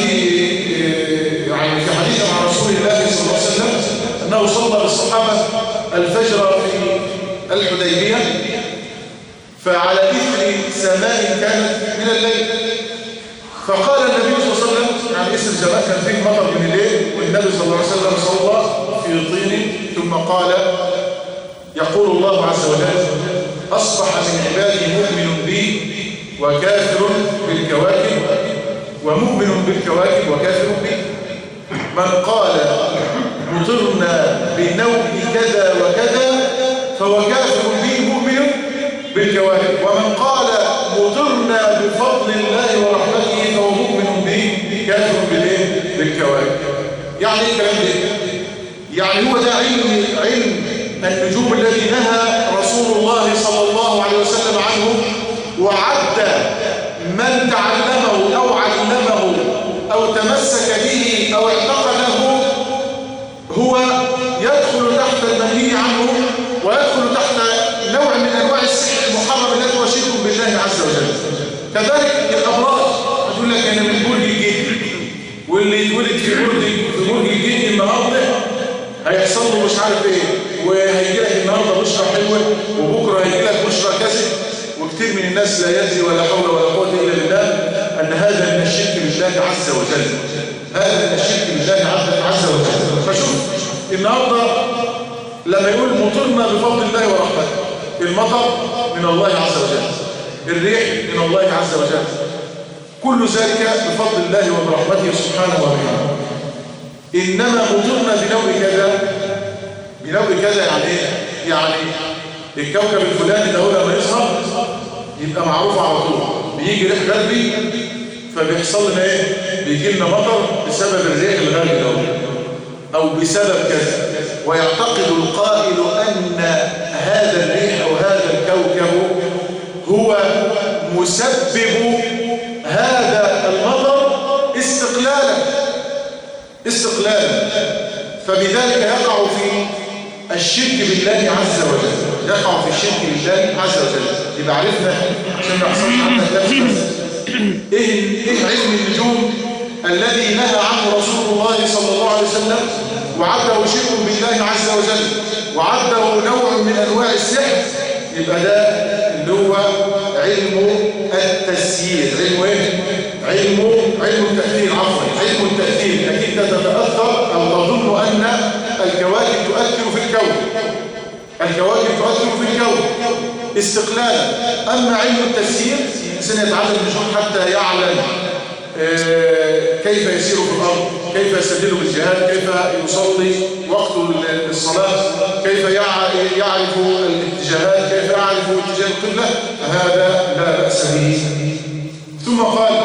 مع رسول الله صلى الله عليه وسلم انه صلى بالصحابه الفجر في الحديبيه، فعلى إثر سماء كانت من الليل، فقال النبي صلى الله عليه وسلم، يعني إثر سماء كان فيه مطر من الليل، والنبي صلى الله عليه وسلم صلى في طين، ثم قال: يقول الله عز وجل: أصبح من عبادي مؤمن بي وكافر بالكواكب، ومؤمن بالكواكب وكافر بي. من قال مطرنا بنوء كذا وكذا فهو كافر بي مؤمن بالكواكب، ومن قال مطرنا بفضل الله ورحمته فهو مؤمن به كافر بالكواكب. يعني ايه الكلام ده؟ يعني هو ده علم النجوم الذي نهى رسول الله صلى الله عليه وسلم عنه، وعد من تعلمه أو علمه أو تمسك به أو اعتقده هو يدخل تحت المنهي عنه، ويدخل تحت نوع من أنواع السحر المحرم الذي هو شرك بالله عز وجل. كذلك الأمراض، يقول لك أنا من برج الجدي، واللي يتولد في برج الجدي النهارده هيحصل له مش عارف ايه، وهيجي لك النهارده بشرى حلوه، وبكره هيجي لك بشرى كذب. وكثير من الناس لا يدري ولا حول ولا قوه الا بالله ان هذا من الشرك بالله عز وجل. هذا من الشرك بالله عز وجل. فشوف النهارده لما يقول مطرنا بفضل الله ورحمته، المطر من الله عز وجل، الريح من الله عز وجل، كل ذلك بفضل الله وبرحمته سبحانه وتعالى. إنما مطرنا بنوع كذا يعني ايه؟ يعني الكوكب الفلاني ده لما يظهر يبقى معروف على طول، بيجي ريح غربي فبيحصل لنا ايه؟ بيجي لنا مطر بسبب الريح الغربي ده او بسبب كذا. ويعتقد القائل ان هذا الريح او هذا الكوكب هو مسبب هذا المطر استقلالا، فبذلك يقع في الشرك بالله عز وجل، يقع في الشرك بالله عز وجل. يبقى عرفنا عشان ما يحصلش عندنا خلاف ايه علم النجوم الذي نهى عنه رسول الله صلى الله عليه وسلم، وعده شرك بالله عز وجل، وعده نوع من انواع السحر. يبقى ده اللي هو علم التسيير. علم ايه؟ علم التأثير. علم التأثير انك انت تتأثر او تظن ان الكواكب تؤثر في الكون، استقلالا. اما علم التسيير الانسان يتعلم النجوم حتى يعلم كيف يسير في الارض، كيف يستدل بالجهاد، كيف يصلي وقت الصلاه، كيف يعرف الاتجاهات، كيف يعرف اتجاه القبله، هذا لا باس به. ثم قال: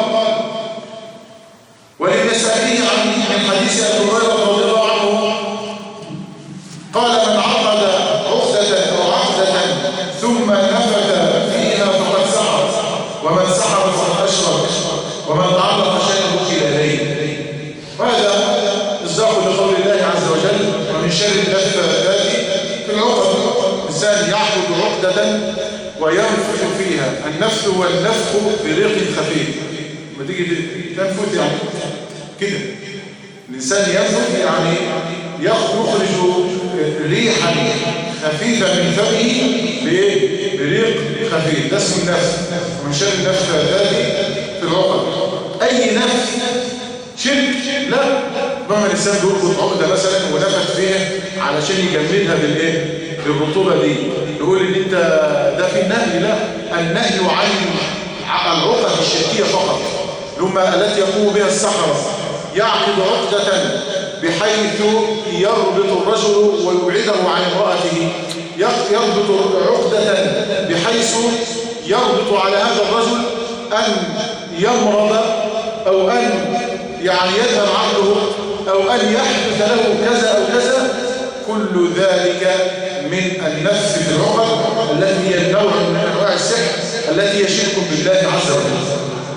وللنسائي من حديث ابي هريره رضي الله عنه قال: من عقد عقده او عقده ثم نفث فيها فقد سحر، ومن سحر فقد اشرك، ومن تعلق شيئا وكل اليه. وهذا مصداق لقول الله عز وجل: ومن شر النفاثات في العقد. الانسان يعقد عقده وينفث فيها. النفث هو النفخ بريق خفيف. لما تيجي تنفث يعني كده، الانسان ينفث يعني يخرج ريحا خفيفة من فمه بريق خفيف، ده اسمه النفس. ومن شر النفثات في العقد. أي نفس شرك لا، ربما الإنسان بيربط عقدة مثلا ونفخ فيها علشان يجمدها بالرطوبة دي، يقول إن أنت ده في النهي. لا، النهي عن العقد الشركية فقط، لما التي يقوم بها السحرة، يعقد عقدة بحيث يربط الرجل ويبعده عن امرأته، يربط عقدة بحيث يربط على هذا الرجل أن يمرض أو أن يذهب عقله أو أن يحدث له كذا أو كذا. كل ذلك من النفس في العقد التي هي نوع من أنواع السحر التي هي شرك بالله عز وجل.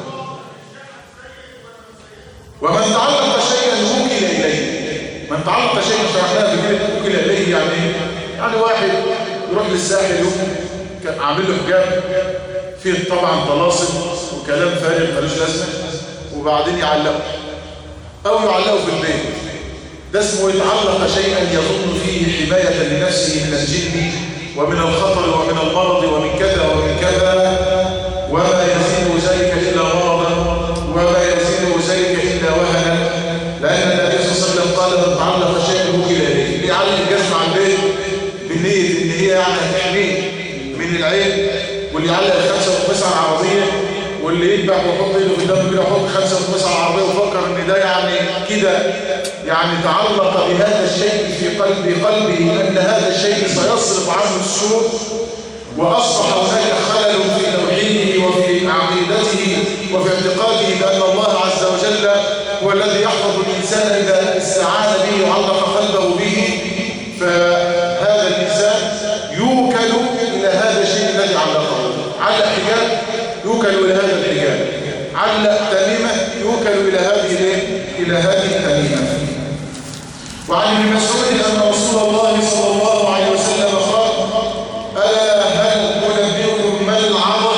ومن تعلق شيئا وكل إليه. من تعلق شيئا شرحناها بكلمة وكل إليه يعني واحد يروح للساحل يوم عامل له حجاب فيه طبعا طلاسم وكلام فارغ ملوش لازمه، وبعدين يعلقه او يعلقه في البيت. ده اسمه يتعلق شيئا يظن فيه حماية لنفسه من الجن ومن الخطر ومن المرض ومن كذا ومن كذا، وما يزيد ذلك الا مرضا وما يزيد ذلك الا وهنا. لان النبي صلى الله عليه وسلم قال من تعلق شيئا وكل اليه. اللي يعلق الجزمه على البيت بالنية ان هي هتحميه من العين، واللي يعلق الخمسة والخمسة على العربية، واللي يذبح ويحط ايده قدامه كده يحط خمسة والخمسة على العربية وفكر ان ده كده تعلق بهذا الشيء في قلبه ان هذا الشيء سيصرف عنه السوء، واصبح هناك خلل في توحيده وفي عقيدته وفي اعتقاده بان الله عز وجل هو الذي يحفظ الانسان اذا استعان به وعلق قلبه به. فهذا الانسان يوكل الى هذا الشيء الذي علقه. علق حجاب يوكل الى هذا الحجاب، علق تميمه يوكل الى هذه التميمه. وعن ابن مسعود ان رسول الله صلى الله عليه وسلم قال: الا هل انبئكم ما العظه؟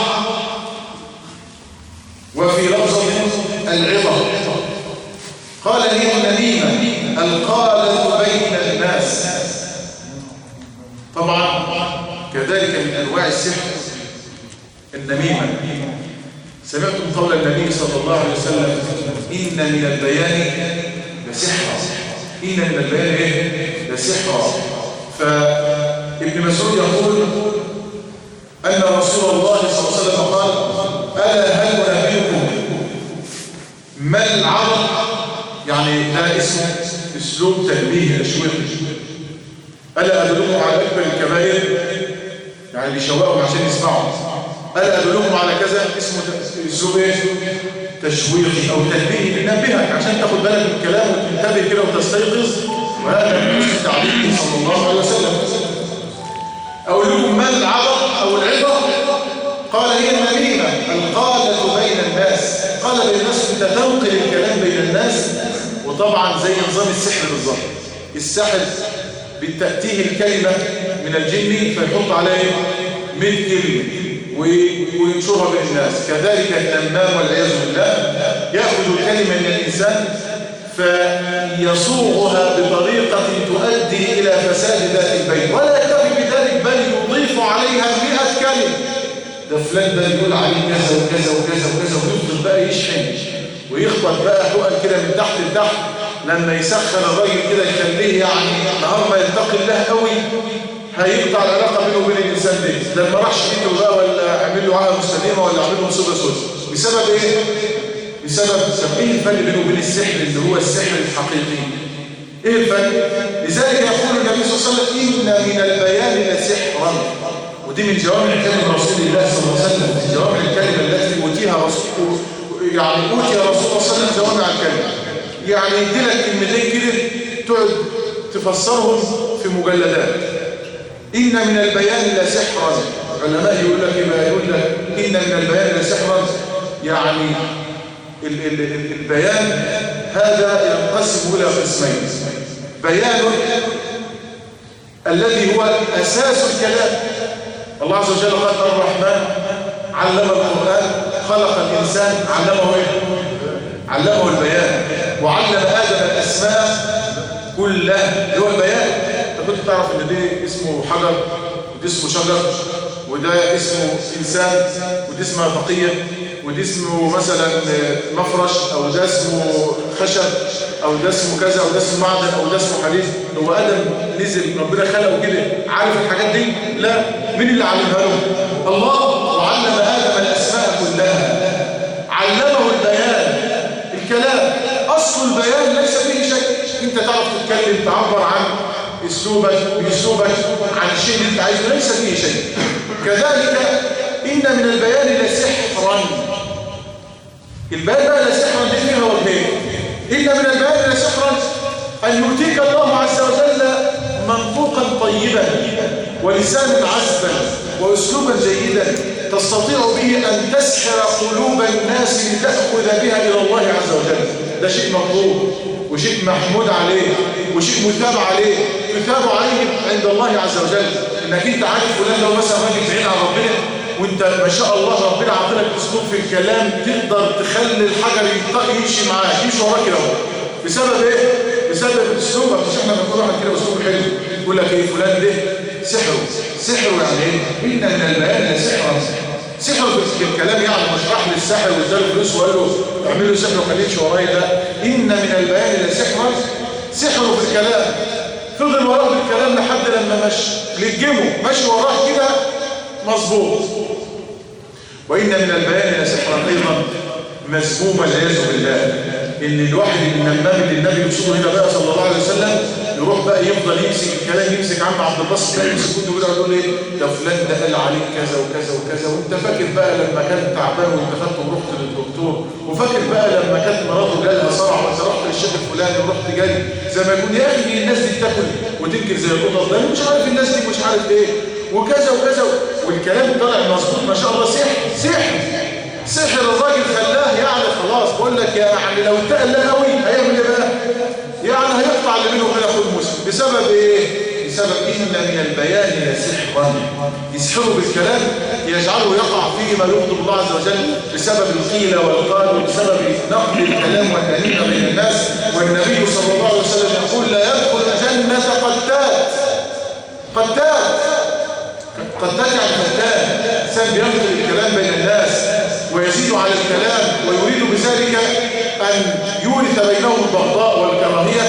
وفي لفظ العظه قال: هي النميمه القاله بين الناس. طبعا كذلك من انواع السحر النميمه. سمعتم قول النبي صلى الله عليه وسلم: ان من البيان لسحرا. إن من البيان لسحرا. فابن مسعود يقول أن رسول الله صلى الله عليه وسلم قال: ألا هل أنبئكم ما العظم؟ يعني ده اسلوب تنبيه تشويقي. ألا أدلكم على أكبر الكبائر؟ يعني بيشوقهم عشان يسمعوا. ألا أدلكم على كذا؟ اسمه اسلوب تشويقي أو تنبيه، ينبهك عشان تاخد بالك من الكلام وتنتبه كده وتستيقظ. وهذا من حسن تعليمه صلى الله عليه وسلم. أقول لكم ما العظم أو العظة؟ قال: هي النميمة القالة بين الناس. قال بين الناس أنت تنقل الكلام بين الناس. وطبعا زي نظام السحر بالظبط. السحر بتأتيه الكلمة من الجن فيحط عليه 100 كلمة وينشرها بين الناس. كذلك النمام والعياذ بالله يأخذ الكلمة من الإنسان فيصوغها بطريقة تؤدي إلى فساد ذات البين، ولا يكتفي بذلك بل يضيف عليها 100 كلمة. ده فلان ده يقول عليه كذا وكذا وكذا وكذا، ويفضل بقى يشحن ويخبط بقى حقن كده من تحت لتحت. لما يسخن الراجل كده يخليه نهار ما يلتقي الله قوي هيقطع العلاقة بينه وبين الإنسان ده. لما راح شديده بقى ولا عمل له عاهة مستديمة ولا عمل له مصيبة سوداء. بسبب ايه؟ بسبب ايه الفرق بينه وبين السحر اللي هو السحر الحقيقي؟ ايه الفرق؟ لذلك يقول النبي صلى الله عليه وسلم: إن من البيان لسحرا. ودي من جوامع كلمة رسول الله صلى الله عليه وسلم، من جوامع الكلمة التي أوتيها رسول أوتي رسول الله صلى الله عليه وسلم جوامع الكلمة. يدي لك كلمتين كده تقعد تفسرهم في مجلدات. إن من البيان لسحرا. علماء يقول لك إن من البيان لسحرا، يعني البيان هذا ينقسم إلى قسمين: بيان الذي هو أساس الكلام. الله عز وجل قال: الرحمن علم القرآن خلق الإنسان علمه البيان، وعلم آدم الأسماء كلها اللي هو البيان. كنت تعرف ان ده اسمه حجر وده اسمه شجر وده اسمه انسان وده اسمها بقيه وده اسمه مثلا مفرش او ده اسمه خشب او ده اسمه كذا او ده اسمه معدن او ده اسمه حديد؟ هو ادم نزل ربنا خلقه كده عارف الحاجات دي؟ لا. مين اللي علمها له؟ الله. وعلم ادم الاسماء كلها، علمه البيان، الكلام. اصل البيان ليس فيه شيء. انت تعرف تتكلم تعبر عن باسلوبك عن الشيء اللي انت عايزه، ليس فيه شيء. كذلك ان من البيان لسحرا. البيان بقى لسحرا دي فيها وجهين. ان من البيان لسحرا ان يؤتيك الله عز وجل منطوقا طيبا ولسانا عذبا واسلوبا جيدا تستطيع به ان تسحر قلوب الناس لتاخذ بها الى الله عز وجل. ده شيء مطلوب وشيء محمود عليه وشيء مثاب عليه، يثاب عليه عند الله عز وجل. انك انت عارف فلان لو مثلا راجل بعيد عن ربنا وانت ما شاء الله ربنا عطلك اسلوب في الكلام تقدر تخلي الحجر يمشي معاك، يمشي وراك كده. بسبب ايه؟ بسبب اسلوبك. مش احنا بنقول واحد كده اسلوب حلو يقول لك ايه فلان ده سحره يعني ايه؟ ان من البيان لسحرا. سحر في الكلام يعني مش راح للساحر واداله فلوس وقال له اعمل له سحر وخليه يمشي ورايا. ده ان من البيان لسحرا، سحر في الكلام. فضل وراه بالكلام لحد لما مشي وراه كده مظبوط. وان من البيان لسحرا ايضا مذموما والعياذ بالله. ان الواحد النمام اللي النبي يقصده هنا بقى صلى الله عليه وسلم يروح بقى يفضل يمسك الكلام، يمسك عم عبد الباسط ده يمسك كله كده ويقول ايه ده فلان ده قال عليك كذا وكذا وكذا، وانت فاكر بقى لما كان تعبان وانت خدته ورحت للدكتور، وفاكر بقى لما كانت مراته جالها صرع وانت رحت للشيخ الفلاني ورحت جاي زي ما يكون يا اخي الناس دي بتاكل وتنكر زي القطط، ده مش عارف الناس دي مش عارف ايه وكذا وكذا، والكلام طلع مظبوط ما شاء الله. سحر الراجل خلاه يعني خلاص. بقول لك يعني لو اتقل قوي هيعمل ايه بقى؟ يعني هيقطع اللي بينه وبين اخوه المسلم. بسبب ايه؟ بسبب ان من البيان لسحرا. يسحره بالكلام يجعله يقع فيه ما يغضب الله عز وجل بسبب القيل والقال وبسبب نقل الكلام والنميمه بين الناس. والنبي صلى الله عليه وسلم يقول لا يدخل الجنه قتات يعني فتان، انسان بينقل الكلام بين الناس ويزيد على الكلام ويريد بذلك أن يورث بينهم البغضاء والكراهية.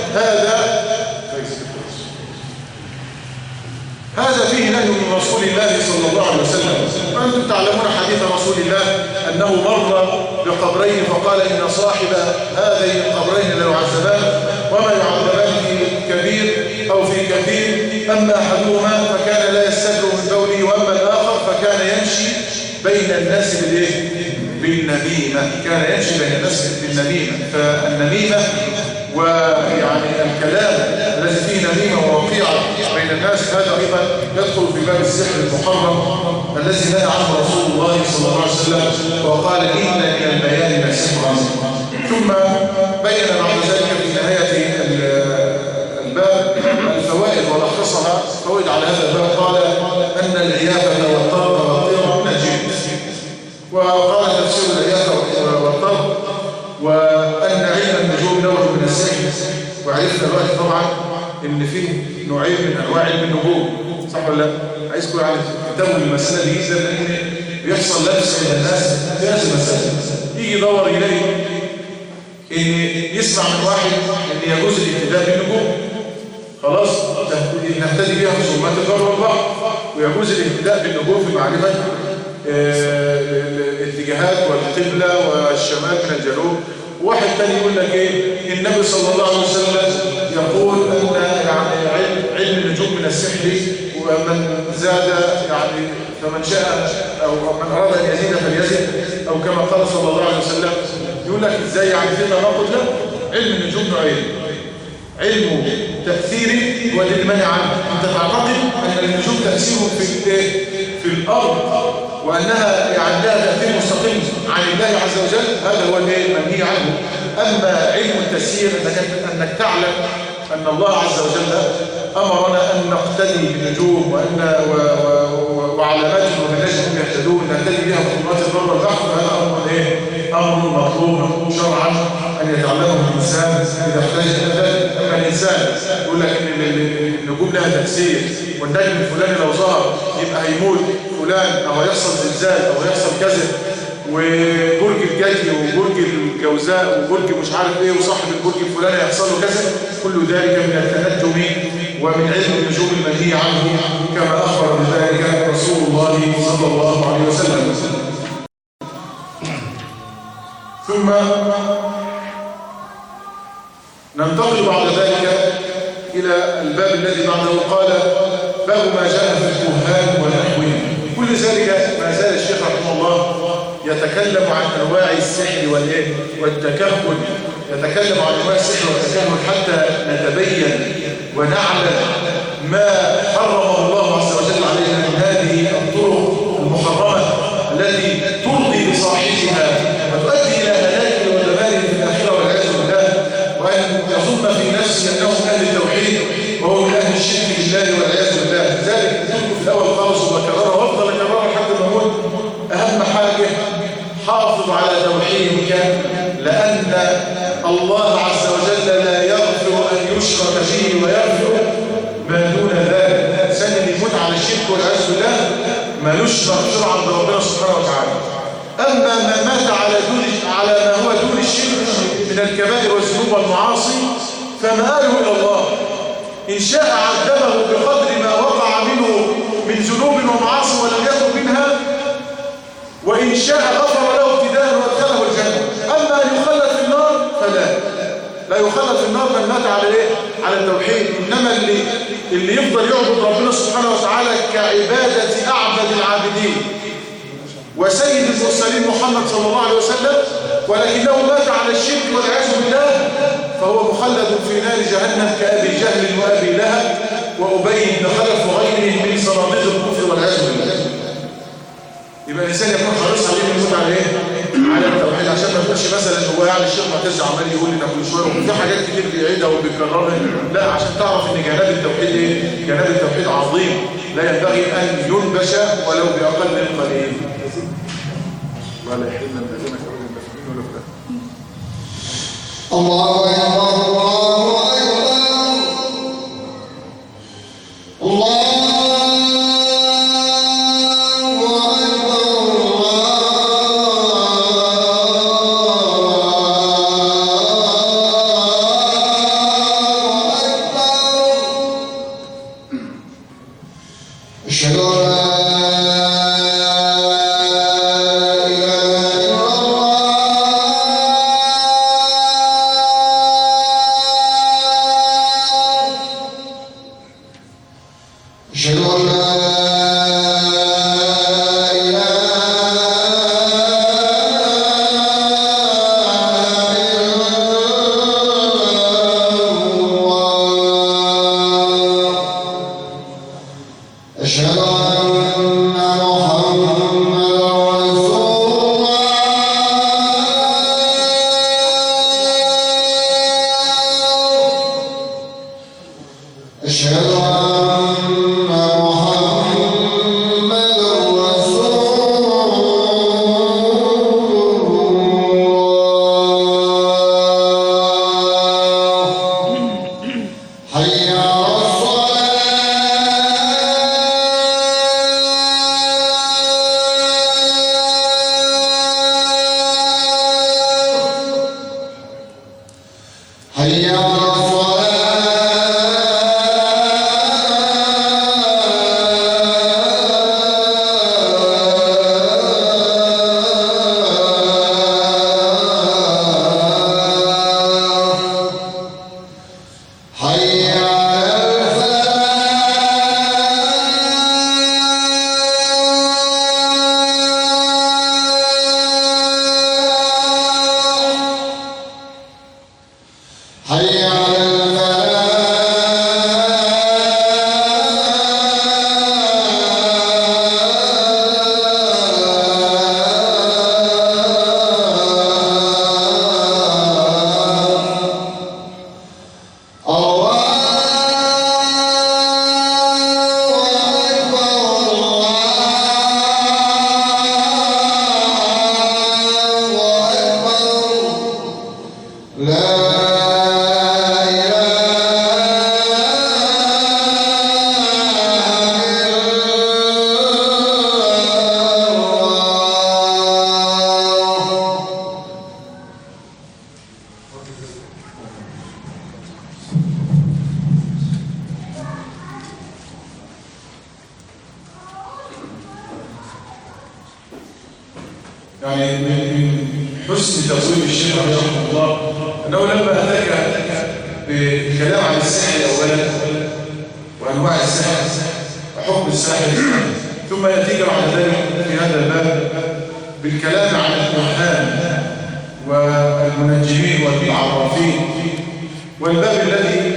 هذا فيه نهي من رسول الله صلى الله عليه وسلم. وأنتم تعلمون حديث رسول الله أنه مر بقبرين فقال إن صاحب هذين القبرين لا يعذبان وما يعذبان في كبير أو في كثير، أما أحدهما فكان لا يستدر من بوله وأما الآخر فكان يمشي بين الناس بالنميمة. كان يمشي بين الناس بالنميمة. فالنميمة ويعني الكلام الذي فيه نميمة ووقيعة بين الناس هذا أيضا يدخل في باب السحر المحرم الذي نهى عنه رسول الله صلى الله عليه وسلم وقال إن من البيان لسحرا. ثم بين بعد ذلك في نهاية الباب الفوائد ولخصها فوائد على هذا الباب. قال أن العيافة والطرد والطير من الجن، وقال تفسير العيافة والطرد وأن علم النجوم نوع من السحر. وعرفنا دلوقتي طبعا ان فيه نوعين من انواع علم النجوم، صح ولا لا؟ عايزكم يعني تتابعوا المساله دي جدا لان بيحصل لبس بين الناس في هذه المساله. يجي يدور يلاقي ان يسمع من واحد ان يجوز الاهتداء بالنجوم، خلاص نهتدي بها في ظلمات البر والبحر، ويجوز الاهتداء بالنجوم في معرفه الاتجاهات والقبله والشمال من الجنوب. واحد تاني يقول لك ايه؟ النبي صلى الله عليه وسلم يقول ان يعني علم النجوم من السحر، ومن زاد يعني فمن شاء او من اراد ان يزيد فليزد، او كما قال صلى الله عليه وسلم. يقول لك ازاي يعني في تناقض؟ لا، علم النجوم نوعين، علم تاثيري هو اللي منع عنه. انت تعتقد ان النجوم تاثيره في الارض وانها يعني لها تاثير مستقيم عن الله عز وجل، هذا هو المنهي عنه. اما علم التسيير انك تعلم ان الله عز وجل امرنا ان نقتدي بالنجوم وعلامات وبالنجم يهتدون نهتدي بها في ظلمات البر والبحر، فهذا امر امر مطلوب شرعا ان يتعلمه الانسان اذا احتاج الى ذلك. اما الانسان يقول لك ان النجوم كلها تأثير، والنجم الفلاني لو ظهر يبقى هيموت فلان أو هيحصل زلزال أو هيحصل كذا، وبرج الجدي وبرج الجوزاء وبرج مش عارف ايه وصاحب البرج الفلاني هيحصل له كذا. كل ذلك من التنجم ومن علم النجوم المنهي عنه كما أخبر بذلك رسول الله صلى الله عليه وسلم. ثم ننتقل بعد ذلك إلى الباب الذي بعده، قال باب ما جاء في الكهان ونحوهم. كل ذلك ما زال الشيخ رحمه الله يتكلم عن أنواع السحر والتكهن، يتكلم عن أنواع السحر والتكهن حتى نتبين ونعلم ما حرم الله عز وجل علينا من هذه الطرق المحرمة التي ترضي بصاحبها وتؤدي إلى هلاك ودمار في الآخرة والعياذ بالله، وأن يظن في نفسه أنه من أهل التوحيد وهو من أهل الشرك بالله والعياذ بالله. ذلك في الأول خالص وبكررها وأفضل أكررها لحد ما أقول أهم حاجة حافظ على توحيدك، لأن الله عز وجل لا يغفر أن يشرك به ويغفر ما دون ذلك. الإنسان اللي يموت على الشرك والعياذ بالله مالوش مغفرة عند ربنا سبحانه وتعالى. أما من مات على ما هو دون الشرك من الكبائر والذنوب والمعاصي فمآله إلى الله، إن شاء عذبه بقدر ما وقع منه من ذنوب ومعاصي ولم يتب منها، وإن شاء غفر له ابتداء وادخله الجنة. أما أن يخلد في النار لا يخلد في النار من مات على ايه؟ على التوحيد. إنما اللي يفضل يعبد ربنا سبحانه وتعالى كعبادة أعبد العابدين وسيد المرسلين محمد صلى الله عليه وسلم، ولكنه مات على الشرك والعياذ بالله، فهو مخلد في نار جهنم كأبي جهل وأبي لهب وأبي بن خلف وغيرهم من صناديد الكفر والعياذ بالله. يبقى الإنسان يكون حريص عليه يموت على ايه؟ على التوحيد، عشان ما يقولش مثلا هو يعني الشيخ معتز عمال يقول لنا كل شويه وفي حاجات كتير بيعيدها وبيكررها، لا، عشان تعرف ان جناب التوحيد ايه؟ جناب التوحيد عظيم لا ينبغي ان ينبش ولو باقل من قليل. ولا يحرمنا من اذنك ابدا بفهمين ولا بفهم. الله اكبر الله اكبر الله حسن تقويم الشيخ رحمه الله أنه لما أتاك بالكلام عن السحر أولا وأنواع السحر وحكم الساحر ثم يأتيك بعد ذلك في هذا الباب بالكلام عن الكهان والمنجمين والعرافين، والباب الذي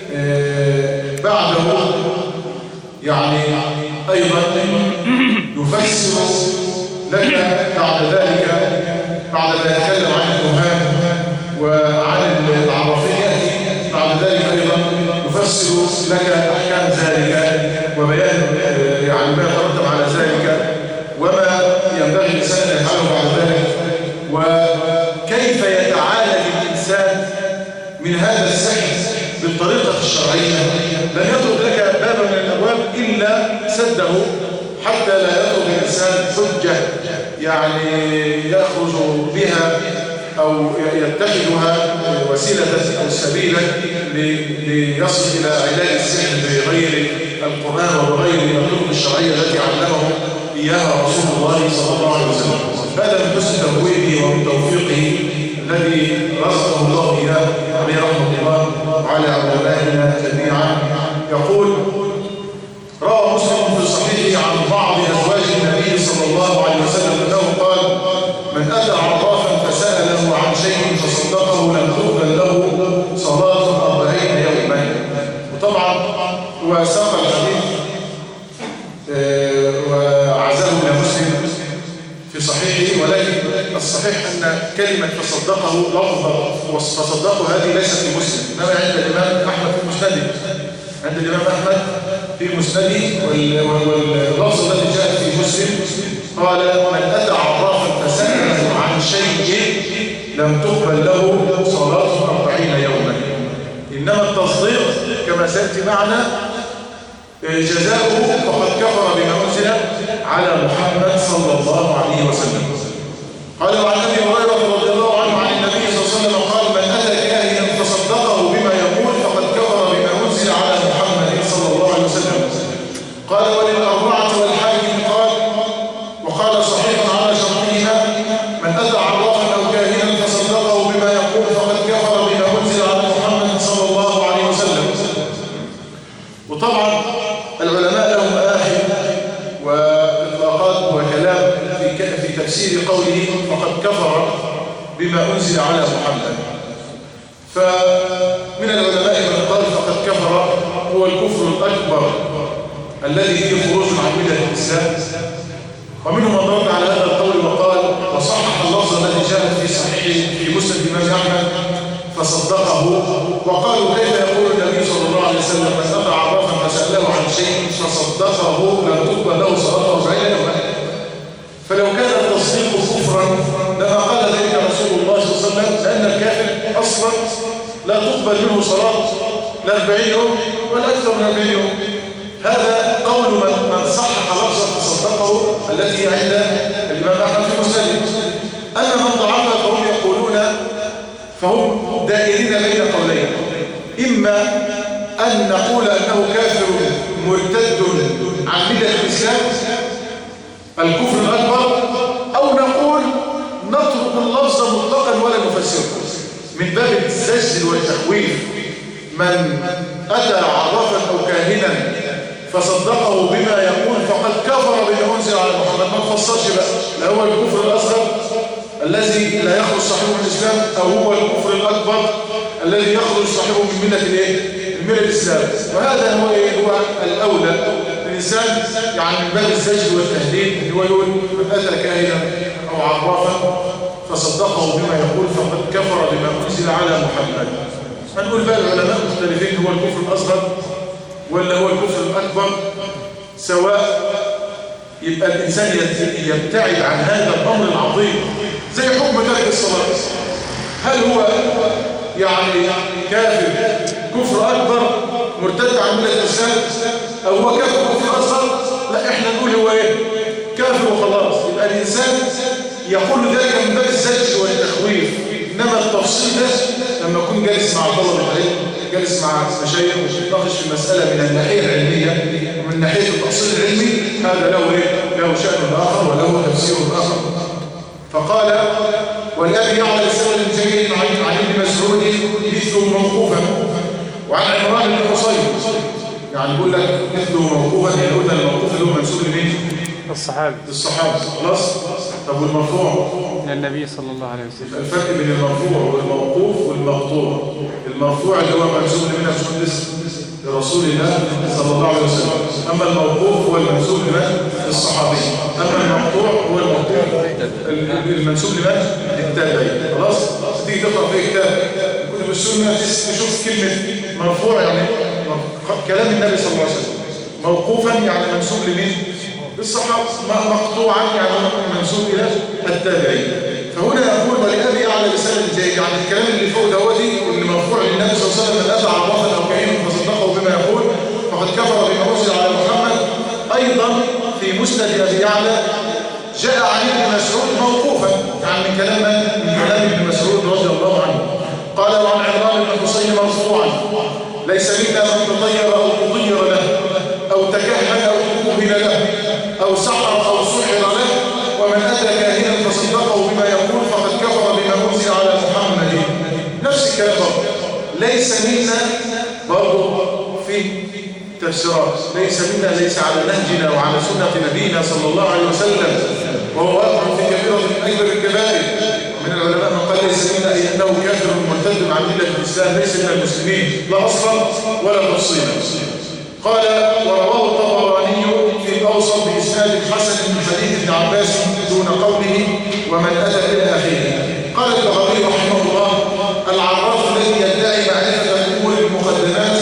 بعده يعني أيضا يفسر لك بعد ذلك بعد ما يتكلم عن الكهان وعن العرافين يأتي بعد ذلك أيضا يفسر لك أحكام ذلك وبيان يعني ما يترتب على ذلك وما ينبغي الإنسان أن يفعله بعد ذلك وكيف يتعالج الإنسان من هذا السحر بالطريقة الشرعية. لن يترك لك بابا من الأبواب إلا سده حتى لا يترك الإنسان حجة يعني يخرج بها أو يتخذها وسيلة أو سبيلا ليصل إلى علاج السحر بغير القرآن وبغير الطرق الشرعية التي علمه إياها رسول الله صلى الله عليه وسلم. هذا من حسن تهويده ومن توفيقه الذي رزقه الله إياه عليه رحمة الله وعلى علمائنا جميعا. يقول: روى مسلم في صحيحه عن بعض أزواج النبي صلى الله عليه وسلم أنه قال: من أتى عرافا فسأله عن شيء فصدقه لم تقبل له صلاة 40 يوما. وطبعا هو ساق الحديث وعزاه إلى مسلم في صحيحه، ولكن الصحيح أن كلمة فصدقه لفظ فصدقه هذه ليست في مسلم، إنما عند الإمام أحمد في مسنده، عند الإمام أحمد في مسنده، واللفظ الذي جاء في مسلم قال: من أتى عرافا فسأله عن شيء لم تقبل له صلاة 40 يوما. إنما التصديق كما سيأتي معنا جزاؤه فقد كفر بما أنزل على محمد صلى الله عليه وسلم. قال: وعن أبي هريرة رضي الله عنه عن النبي صلى الله عليه وسلم قال: من أتى كاهنا فصدقه بما يقول فقد كفر بما أنزل على محمد صلى الله عليه وسلم. قال: وللأربعة والحاكم قال، وقال صحيح على شرطهما: من أتى عرافا أو كاهنا فصدقه بما يقول فقد كفر بما أنزل على محمد صلى الله عليه وسلم. وطبعا العلماء لهم آخر وإطلاقات وكلام في تفسير قوله فقد كفر بما أنزل على محمد. فمن العلماء من قال فقد كفر هو الكفر الأكبر الذي فيه خروج عن ملة الإسلام، ومنهم من رد على هذا القول وقال وصحح اللفظ الذي جاء في صحيح في مسند الإمام أحمد فصدقه، وقالوا كيف يقول النبي صلى الله عليه وسلم من أتى عرافا فسأله عن شيء فصدقه لم تقبل له صلاة 40 يوما. فلو كان التصديق كفرا لما قال ذلك رسول الله صلى الله عليه وسلم، لأن الكافر أصلا لا تقبل منه صلاة لا 40 يوم ولا أكثر من 40 يوم. هذا قول من صحح لفظا فصدقه التي عند الإمام أحمد في مسند. أما من ضعفها فهم يقولون فهم دائرين بين قولين: إما أن نقول أنه كافر مرتد عن ملة الإسلام الكفر الأكبر، أو نقول نترك اللفظ مطلقا ولا نفسره من باب الزجر والتخويف. من أتى عرافا أو كاهنا فصدقه بما يقول فقد كفر بما أنزل على محمد. ما نفسرش بقى لا هو الكفر الأصغر الذي لا يخرج صاحبه من الإسلام، أو هو الكفر الأكبر الذي يخرج صاحبه من ملة الإسلام. وهذا هو الأولى الإنسان يعني من باب الزجر والتهديد، هو يقول من أتى كاهنا أو عرافا فصدقه بما يقول فقد كفر بما أنزل على محمد. هنقول بقى العلماء مختلفين هو الكفر الأصغر ولا هو الكفر الأكبر، سواء يبقى الإنسان يبتعد عن هذا الأمر العظيم زي حكم ترك الصلاة. هل هو يعني كافر كفر أكبر مرتد عن ملة الإسلام، أو هو كافر كفر أصغر؟ لا، إحنا نقول هو إيه؟ كافر وخلاص. يبقى الإنسان يقول ذلك من باب الزجر والتخويف. إنما التفصيل ده لما يكون جالس مع طلبة العلم، جالس مع مشايخ ويتناقش في المسألة من الناحية العلمية ومن ناحية التأصيل العلمي، هذا له شأن آخر وله تفسير آخر. فقال ولأبي يعلى بسند جيد عن ابن مسعود مثله موقوفا، وعن عمران بن حصين. يعني بيقول لك مثله موقوفا، يعني قلنا الموقوف اللي هو منسوب لمين؟ الصحابي. خلاص. طب والمرفوع؟ إلى النبي صلى الله عليه وسلم. الفرق بين المرفوع والموقوف والمقطوع. المرفوع اللي هو منسوب لمن؟ لرسول الله صلى الله عليه وسلم. أما الموقوف هو المنسوب لمن؟ للصحابي. أما المقطوع هو الموقوف المنسوب لمن؟ للتابعين. خلاص. تيجي تقرأ في كتاب كتب السنة تشوف كلمة مرفوع يعني كلام النبي صلى الله عليه وسلم، موقوفا يعني منسوب لمين؟ للصحابة، مقطوعا يعني منسوب إلى التابعين. فهنا يقول ولأبي أعلى بسند جيد، يعني الكلام اللي فوق دوتي اللي مرفوع للنبي صلى الله عليه وسلم من أتى عرفا أو كريما فصدقه بما يقول فقد كفر بما أنزل على محمد. أيضا في مسند أبي يعلى جاء عن ابن مسعود موقوفا، يعني من كلام ابن مسعود رضي الله عنه. قال وعن عمران بن حصين مرفوعا ليس منا من تطير أو تطير له أو تكهن أو تكهن له أو سحر أو سحر له، ومن أتى كاهنا فصدقه بما يقول فقد كفر بما أنزل على محمد. نفس الكلام برضه. ليس منا برضه في تفسيرات، ليس منا ليس على نهجنا وعلى سنة نبينا صلى الله عليه وسلم، وهو واقع في كبيرة من أكبر الكبائر. من العلماء من قال ليس منا أي أنه كافر مرتد عن ملة الإسلام، ليس من المسلمين لا أصلا ولا تفصيلا. قال ورواه الطبراني في الأوسط بإسناد حسن من حديث ابن عباس دون قوله ومن أتى إلى آخره. قال البغوي رحمه الله العراف الذي يدعي معرفة الأمور المقدمات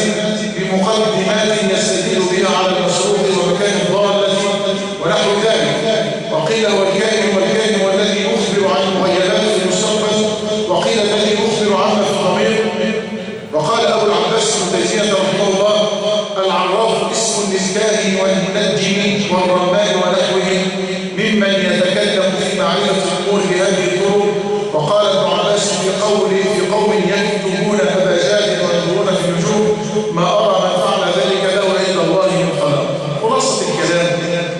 بمقدمات يستدل بها على المشروط ومكان الضالة ونحو ذلك. وقيل هو الكائن والكائن والذي يخبر عن المغيبات في المستقبل، وقيل الذي يخبر عنها في الضمير. وقال أبو العباس بن تيمية رحمه الله العراف اسم للكاهن والمنجم والرمان ونحوه ممن يتكلم في معرفة الأمور بهذه الطرق. وقال ابن عباس في قوم يكتبون أباجات وينظرون في النجوم ما أرى من فعل ذلك له عند الله من خلاق. خلاصة الكلام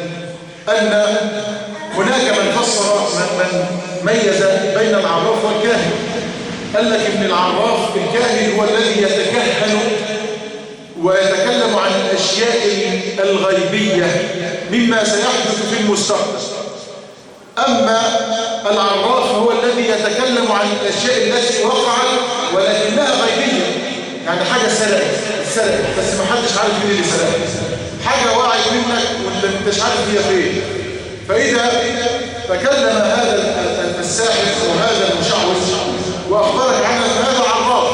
أن هناك من فسر من ميز بين العراف والكاهن. قال لك إن العراف الكاهن هو الذي يتكهن ويتكلم عن الأشياء الغيبية مما سيحدث في المستقبل. أما العراف هو الذي يتكلم عن الأشياء التي وقعت ولكنها غيبية، يعني حاجة سرقت بس ما حدش عارف مين اللي سرقت، حاجة وقعت منك وانت مش عارف هي فين. فإذا تكلم هذا الساحر وهذا المشعوذ وأخبرك عنها فهذا عراف،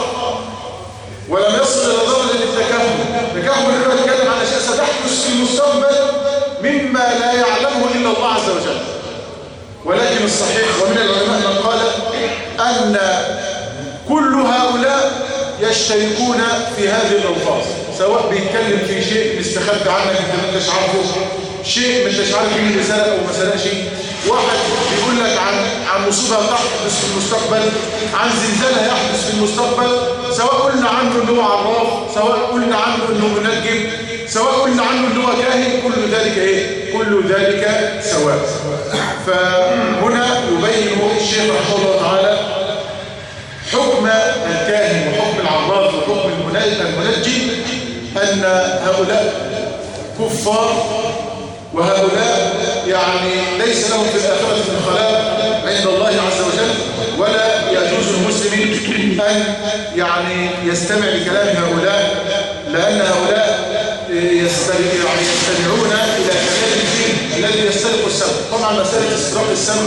ولم يصل إلى درجة التكهن هو يتكلم عن أشياء ستحدث في المستقبل مما لا يعلمه إلا الله عز وجل. ولكن الصحيح ومن العلماء من قال أن كل هؤلاء يشتركون في هذه الألفاظ، سواء بيتكلم في شيء مستخبي عنك انت ما انتش عارفه، شيء ما انتش عارف مين اللي سرق او ما سرقش، واحد بيقول لك عن مصيبه تحدث في المستقبل، عن زلزال هيحدث في المستقبل، سواء قلنا عنه انه هو عراف، سواء قلنا عنه انه منجم، سواء قلنا عنه انه هو كاهن، كل ذلك ايه؟ كل ذلك سواء. فهنا يبين الشيخ رحمه الله تعالى حكم الكاهن وحكم العراف وحكم المنجم، أن هؤلاء كفار وهؤلاء يعني ليس لهم في الآخرة من خلاق عند الله عز وجل، ولا يجوز المسلم أن يعني يستمع لكلام هؤلاء، لأن هؤلاء يستمعون إلى كلام الجن الذي يسترق السمع. طبعا مسألة استراق السمع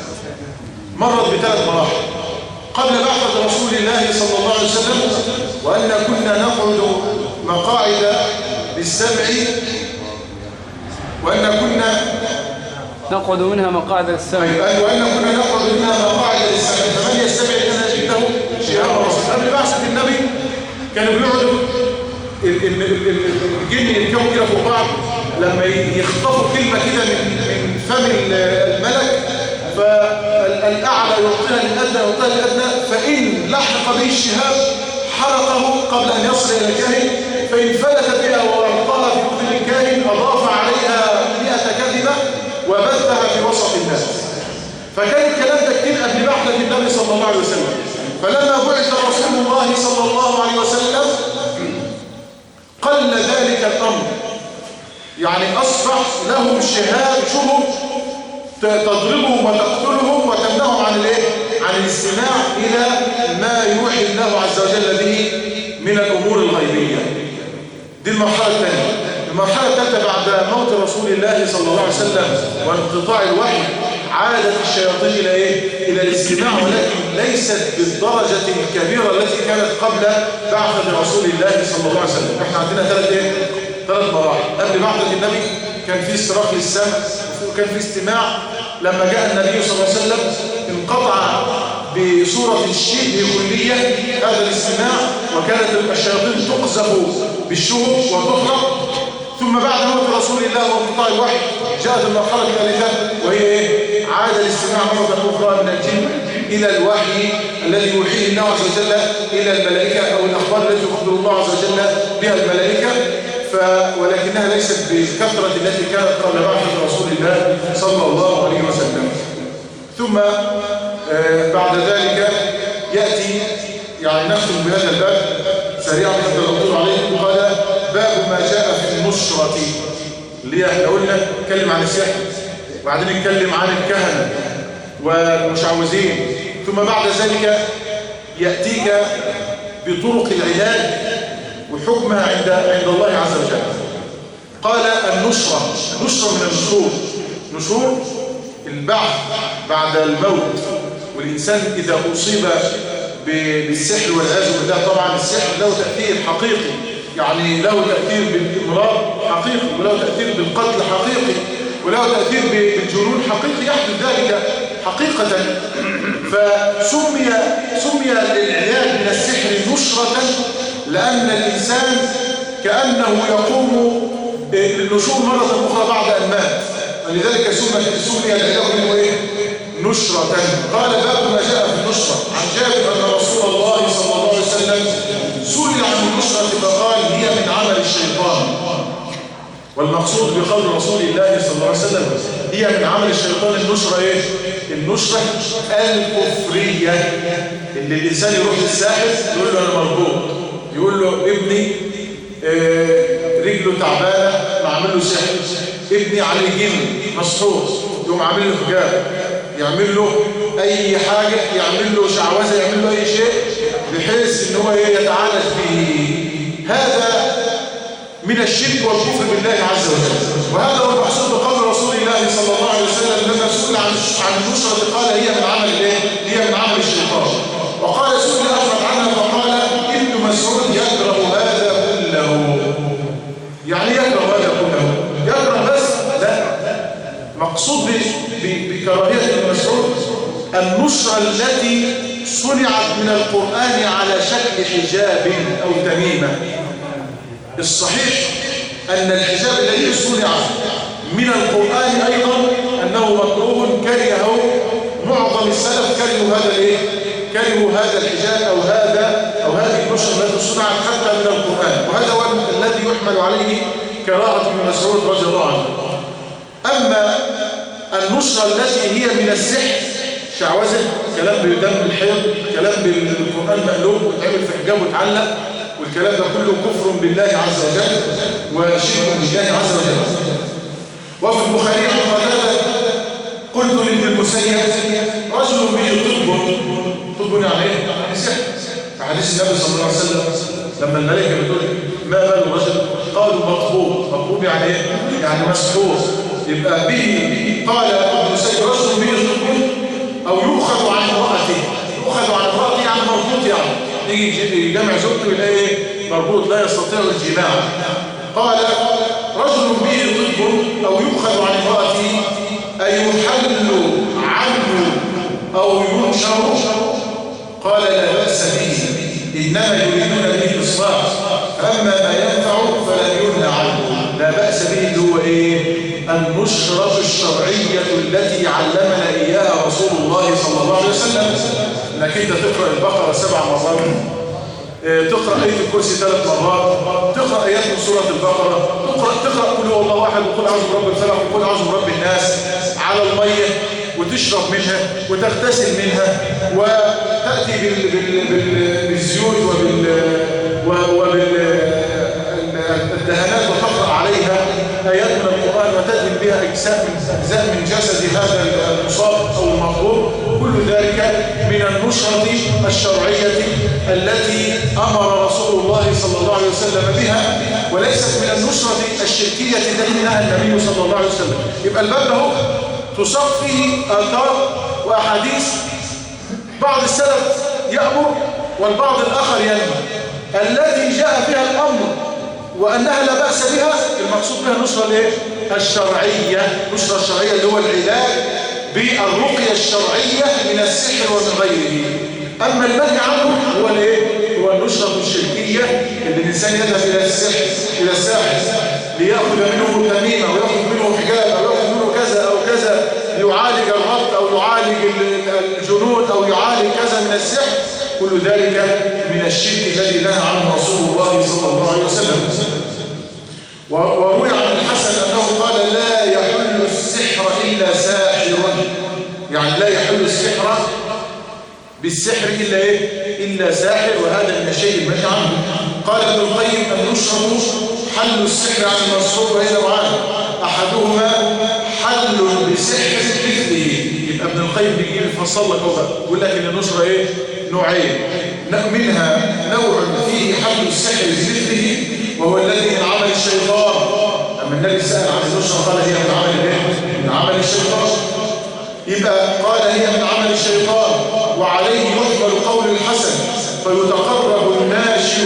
مرت ب3 مراحل. قبل بعثة رسول الله صلى الله عليه وسلم وأن كنا نقعد مقاعد للسمع، وأن كنا نقعد منها مقاعد للسمع، وأن كنا نقعد منها مقاعد للسمع فمن يستمع لنا جده شهاب الرسول. قبل بعثة النبي كانوا بيقعدوا الجن يركبوا كده فوق بعض، لما يخطفوا كلمة كده من فم الملك فالأعلى يعطيها للأدنى يعطيها للأدنى، فإن لحق به الشهاب حرقه قبل أن يصل إلى الكاهن، فإن فلت بها وألقاها في أذن الكاهن أضاف عليها 100 كذبة وبثها في وسط الناس. فكان الكلام ده كتير قبل بعثة النبي الله عليه وسلم. فلما بعث رسول الله صلى الله عليه وسلم قل ذلك الأمر، يعني أصبح لهم شهاب تضربهم وتقتلهم وتمنعهم عن الاستماع إلى ما يوحي الله عز وجل به من الأمور الغيبية. دي المرحلة الثانية. المرحلة الثالثة بعد موت رسول الله صلى الله عليه وسلم وانقطاع الوحي عادت الشياطين إلى الاستماع، ولكن ليست بالدرجة الكبيرة التي كانت قبل بعثة رسول الله صلى الله عليه وسلم. احنا عندنا ثلاث مراحل. قبل بعثة النبي كان في استراق للسمع وكان في استماع. لما جاء النبي صلى الله عليه وسلم انقطع بصورة شبه كلية هذا الاستماع، وكانت الشياطين تقذف بالشهب وتحرق. ثم بعد موت رسول الله وانقطاع الوحي جاءت المرحلة الثالثة، وهي عاد الاستماع مرة أخرى من الجن إلى الوحي الذي يوحيه الله عز وجل إلى الملائكة، أو الأخبار التي يخبر الله عز وجل بها الملائكة، ولكنها ليست بالكثرة التي كانت قبل بعثة رسول الله صلى الله عليه وسلم. ثم بعد ذلك يأتي، يعني نختم بهذا الباب سريعا حتى نطول عليه. قال باب ما جاء في النشرة، اللي احنا قلنا نتكلم عن السحر، وبعدين نتكلم عن الكهنة والمشعوذين، ثم بعد ذلك يأتيك بطرق العلاج وحكمها عند الله عز وجل. قال النشرة من النشور، نشور البعث بعد الموت. والإنسان إذا أصيب بالسحر والعياذ بالله، طبعا السحر له تأثير حقيقي، يعني له تأثير بالإمراض حقيقي، وله تأثير بالقتل حقيقي، وله تأثير بالجنون حقيقي، يحدث ذلك حقيقة. فسمي العلاج من السحر نشرة، لأن الإنسان كأنه يقوم بالنشور مرة أخرى بعد أن مات، ولذلك سمي العلاج منه نشرة. قال باب ما جاء في النشرة. عن جابر أن رسول الله صلى الله عليه وسلم سئل عن النشرة فقال هي من عمل الشيطان. والمقصود بقول رسول الله صلى الله عليه وسلم هي من عمل الشيطان النشرة النشرة الكفرية، اللي الإنسان يروح للساحر يقول له أنا مربوط، يقول له ابني رجله تعبانة معمل له سحر، ابني عليه جن مسحور، يقوم عامل له حجاب، يعمل له أي حاجة، يعمل له شعوذة، يعمل له أي شيء بحيث إن هو يتعالج به. هذا من الشرك والكفر بالله عز وجل. وهذا هو المحصول بقول رسول الله صلى الله عليه وسلم لما سئل عن النشرة قال هي من عمل هي من عمل الشيطان. وقال سئل أحمد عنها فقال ابن مسعود يكره هذا كله. يعني يكره هذا كله، يكره بس لا، مقصود بكراهية ابن مسعود النشرة التي صنعت من القرآن على شكل حجاب أو تميمة. الصحيح أن الحجاب الذي صنع من القرآن أيضا أنه مكروه، كرهه معظم السلف، كرهوا هذا الحجاب أو هذه النشرة التي صنعت حتى من القرآن، وهذا هو الذي يحمل عليه كراهة ابن مسعود رضي الله عنه. أما النشرة التي هي من السحر، شعوذة، كلام بدم الحيض، كلام بالقرآن مقلوب وتعمل في حجاب وتعلق، والكلام ده كله كفر بالله عز وجل وشرك بالله عز وجل. وفي البخاري عن قتادة قلت لابن المسيب رجل به طب يعني ايه؟ يعني سحر. في حديث النبي صلى الله عليه وسلم لما الملائكه بتقول ما بال الرجل قالوا مطبوب يعني ايه؟ يعني مسحور. يبقى به قال ابن المسيب رجل به طب او يؤخذ عن امرأته، يعني مربوط، يعني يجي جمع زوجته يلاقي مربوط لا يستطيع الجماع. قال رجل به طب او يؤخذ عن امرأته أي يحل عنه أو ينشر. قال لا بأس به، إنما يريدون به الإصلاح، أما ما ينفع فلا ينهى عنه. لا بأس به اللي هو النشرة الشرعية التي علمنا إياها رسول الله صلى الله عليه وسلم. انك انت تقرأ البقرة 7 مرات، تقرأ آية الكرسي 3 مرات، تقرأ آيات من سورة البقرة، تقرأ قل هو الله أحد وقل أعوذ برب الفلق وقل أعوذ برب الناس على المية، وتشرب منها وتغتسل منها أجزاء من جسد هذا المصاب أو المطلوب، كل ذلك من النشرة الشرعية التي أمر رسول الله صلى الله عليه وسلم بها، وليست من النشرة الشركية التي نهى النبي صلى الله عليه وسلم. يبقى الباب له تصف فيه آثار وأحاديث، بعض السلف يأمر والبعض الآخر ينهى. التي جاء فيها الأمر وأنها لا بأس بها، المقصود بها النشرة الشرعية، النشرة الشرعية اللي هو العلاج بالرقية الشرعية من السحر ومن غيره. أما النهي عنه هو هو النشرة الشركية اللي الإنسان يذهب إلى السحر إلى الساحر ليأخذ منه تميمة ويأخذ منه حجاب أو يأخذ منه كذا أو كذا، يعالج الربط أو يعالج الجنود أو يعالج كذا من السحر، كل ذلك من الشرك الذي نهى عنه رسول الله صلى الله عليه وسلم. وروي عن الحسن أنه قال: لا يحل السحر إلا ساحر، يعني لا يحل السحر بالسحر إلا ساحر، وهذا من الشيء المنهي عنه. قال ابن القيم: النشرة حل السحر عن المسحور وإلى معاه، أحدهما حل بسحر مثله. يبقى ابن القيم بيجي يفصل لك يقول لك ان النشرة نوعين، منها نوع فيه حل السحر بمثله وهو الذي من عمل الشيطان. أما النبي سأل عن النشرة قال هي من عمل من عمل الشيطان، يبقى قال هي من عمل الشيطان، وعليه يحمل قول الحسن: فيتقرب الناشئ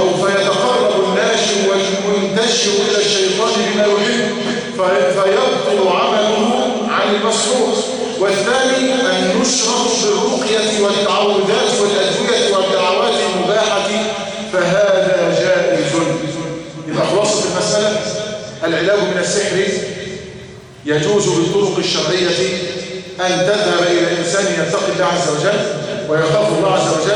والمنتشئ إلى الشيطان بما يحب فيبطل عمله عن المسحور. والثاني النشرة بالرقية والتعوذات والأدوية والدعوات المباحة، فهذا جائز. يبقى خلاصة المسألة: العلاج من السحر يجوز بالطرق الشرعية، أن تذهب إلى إنسان يتقي الله عز وجل ويخاف الله عز وجل،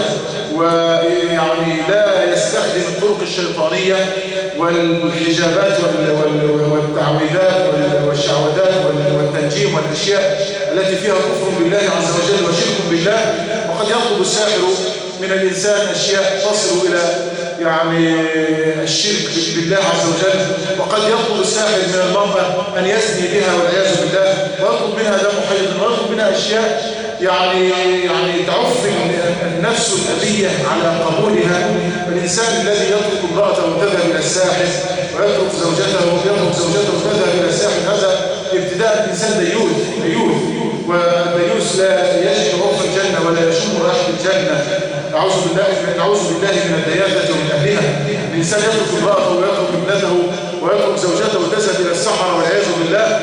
ويعني لا يستخدم الطرق الشيطانية والحجابات والتعويذات والشعوذات والتنجيم والأشياء التي فيها كفر بالله عز وجل وشرك بالله. وقد يطلب الساحر من الإنسان أشياء تصل إلى يعني الشرك بالله عز وجل، وقد يطلب الساحر من المرأة أن يزني بها والعياذ بالله، ويطلب منها دم حيض، ويطلب منها أشياء يعني تعف النفس الأبية على قبولها. الإنسان الذي يترك امرأته وتذهب إلى الساحر ويترك زوجته وتذهب إلى الساحر، هذا ابتداء الإنسان ديوث، والديوث لا يجد روح الجنة ولا يشم رائحة الجنة. نعوذ بالله من الدياثة ومن أهلها. الإنسان يترك امرأته ويترك ابنته ويترك زوجته وتذهب إلى السحرة والعياذ بالله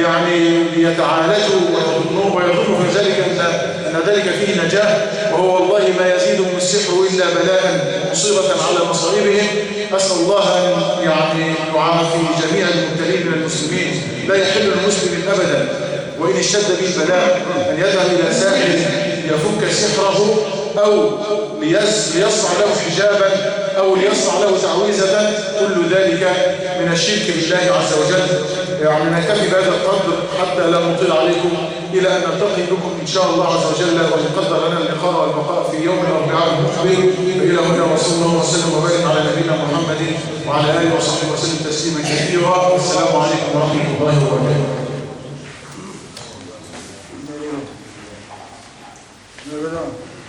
ليتعالجوا ويظن في ذلك أن ذلك فيه نجاة، وهو والله ما يزيدهم السحر إلا بلاء مصيبة على مصائبهم. أسأل الله أن يعافي جميع المبتلين من المسلمين. لا يحل للمسلم أبدا وإن اشتد به البلاء أن يذهب إلى ساحر يفك سحره، أو ليصنع له حجابا، أو ليصنع له تعويذة. كل ذلك من الشرك بالله عز وجل. نكتفي بهذا القدر حتى لا نطيل عليكم، إلى أن نلتقي بكم إن شاء الله عز وجل، ويقدر لنا اللقاء والبقاء في يوم الأربعاء المقبل. وإلى هنا وصلى الله وسلم وبارك على نبينا محمد وعلى آله وصحبه وسلم تسليما كثيرا. السلام عليكم ورحمة الله وبركاته.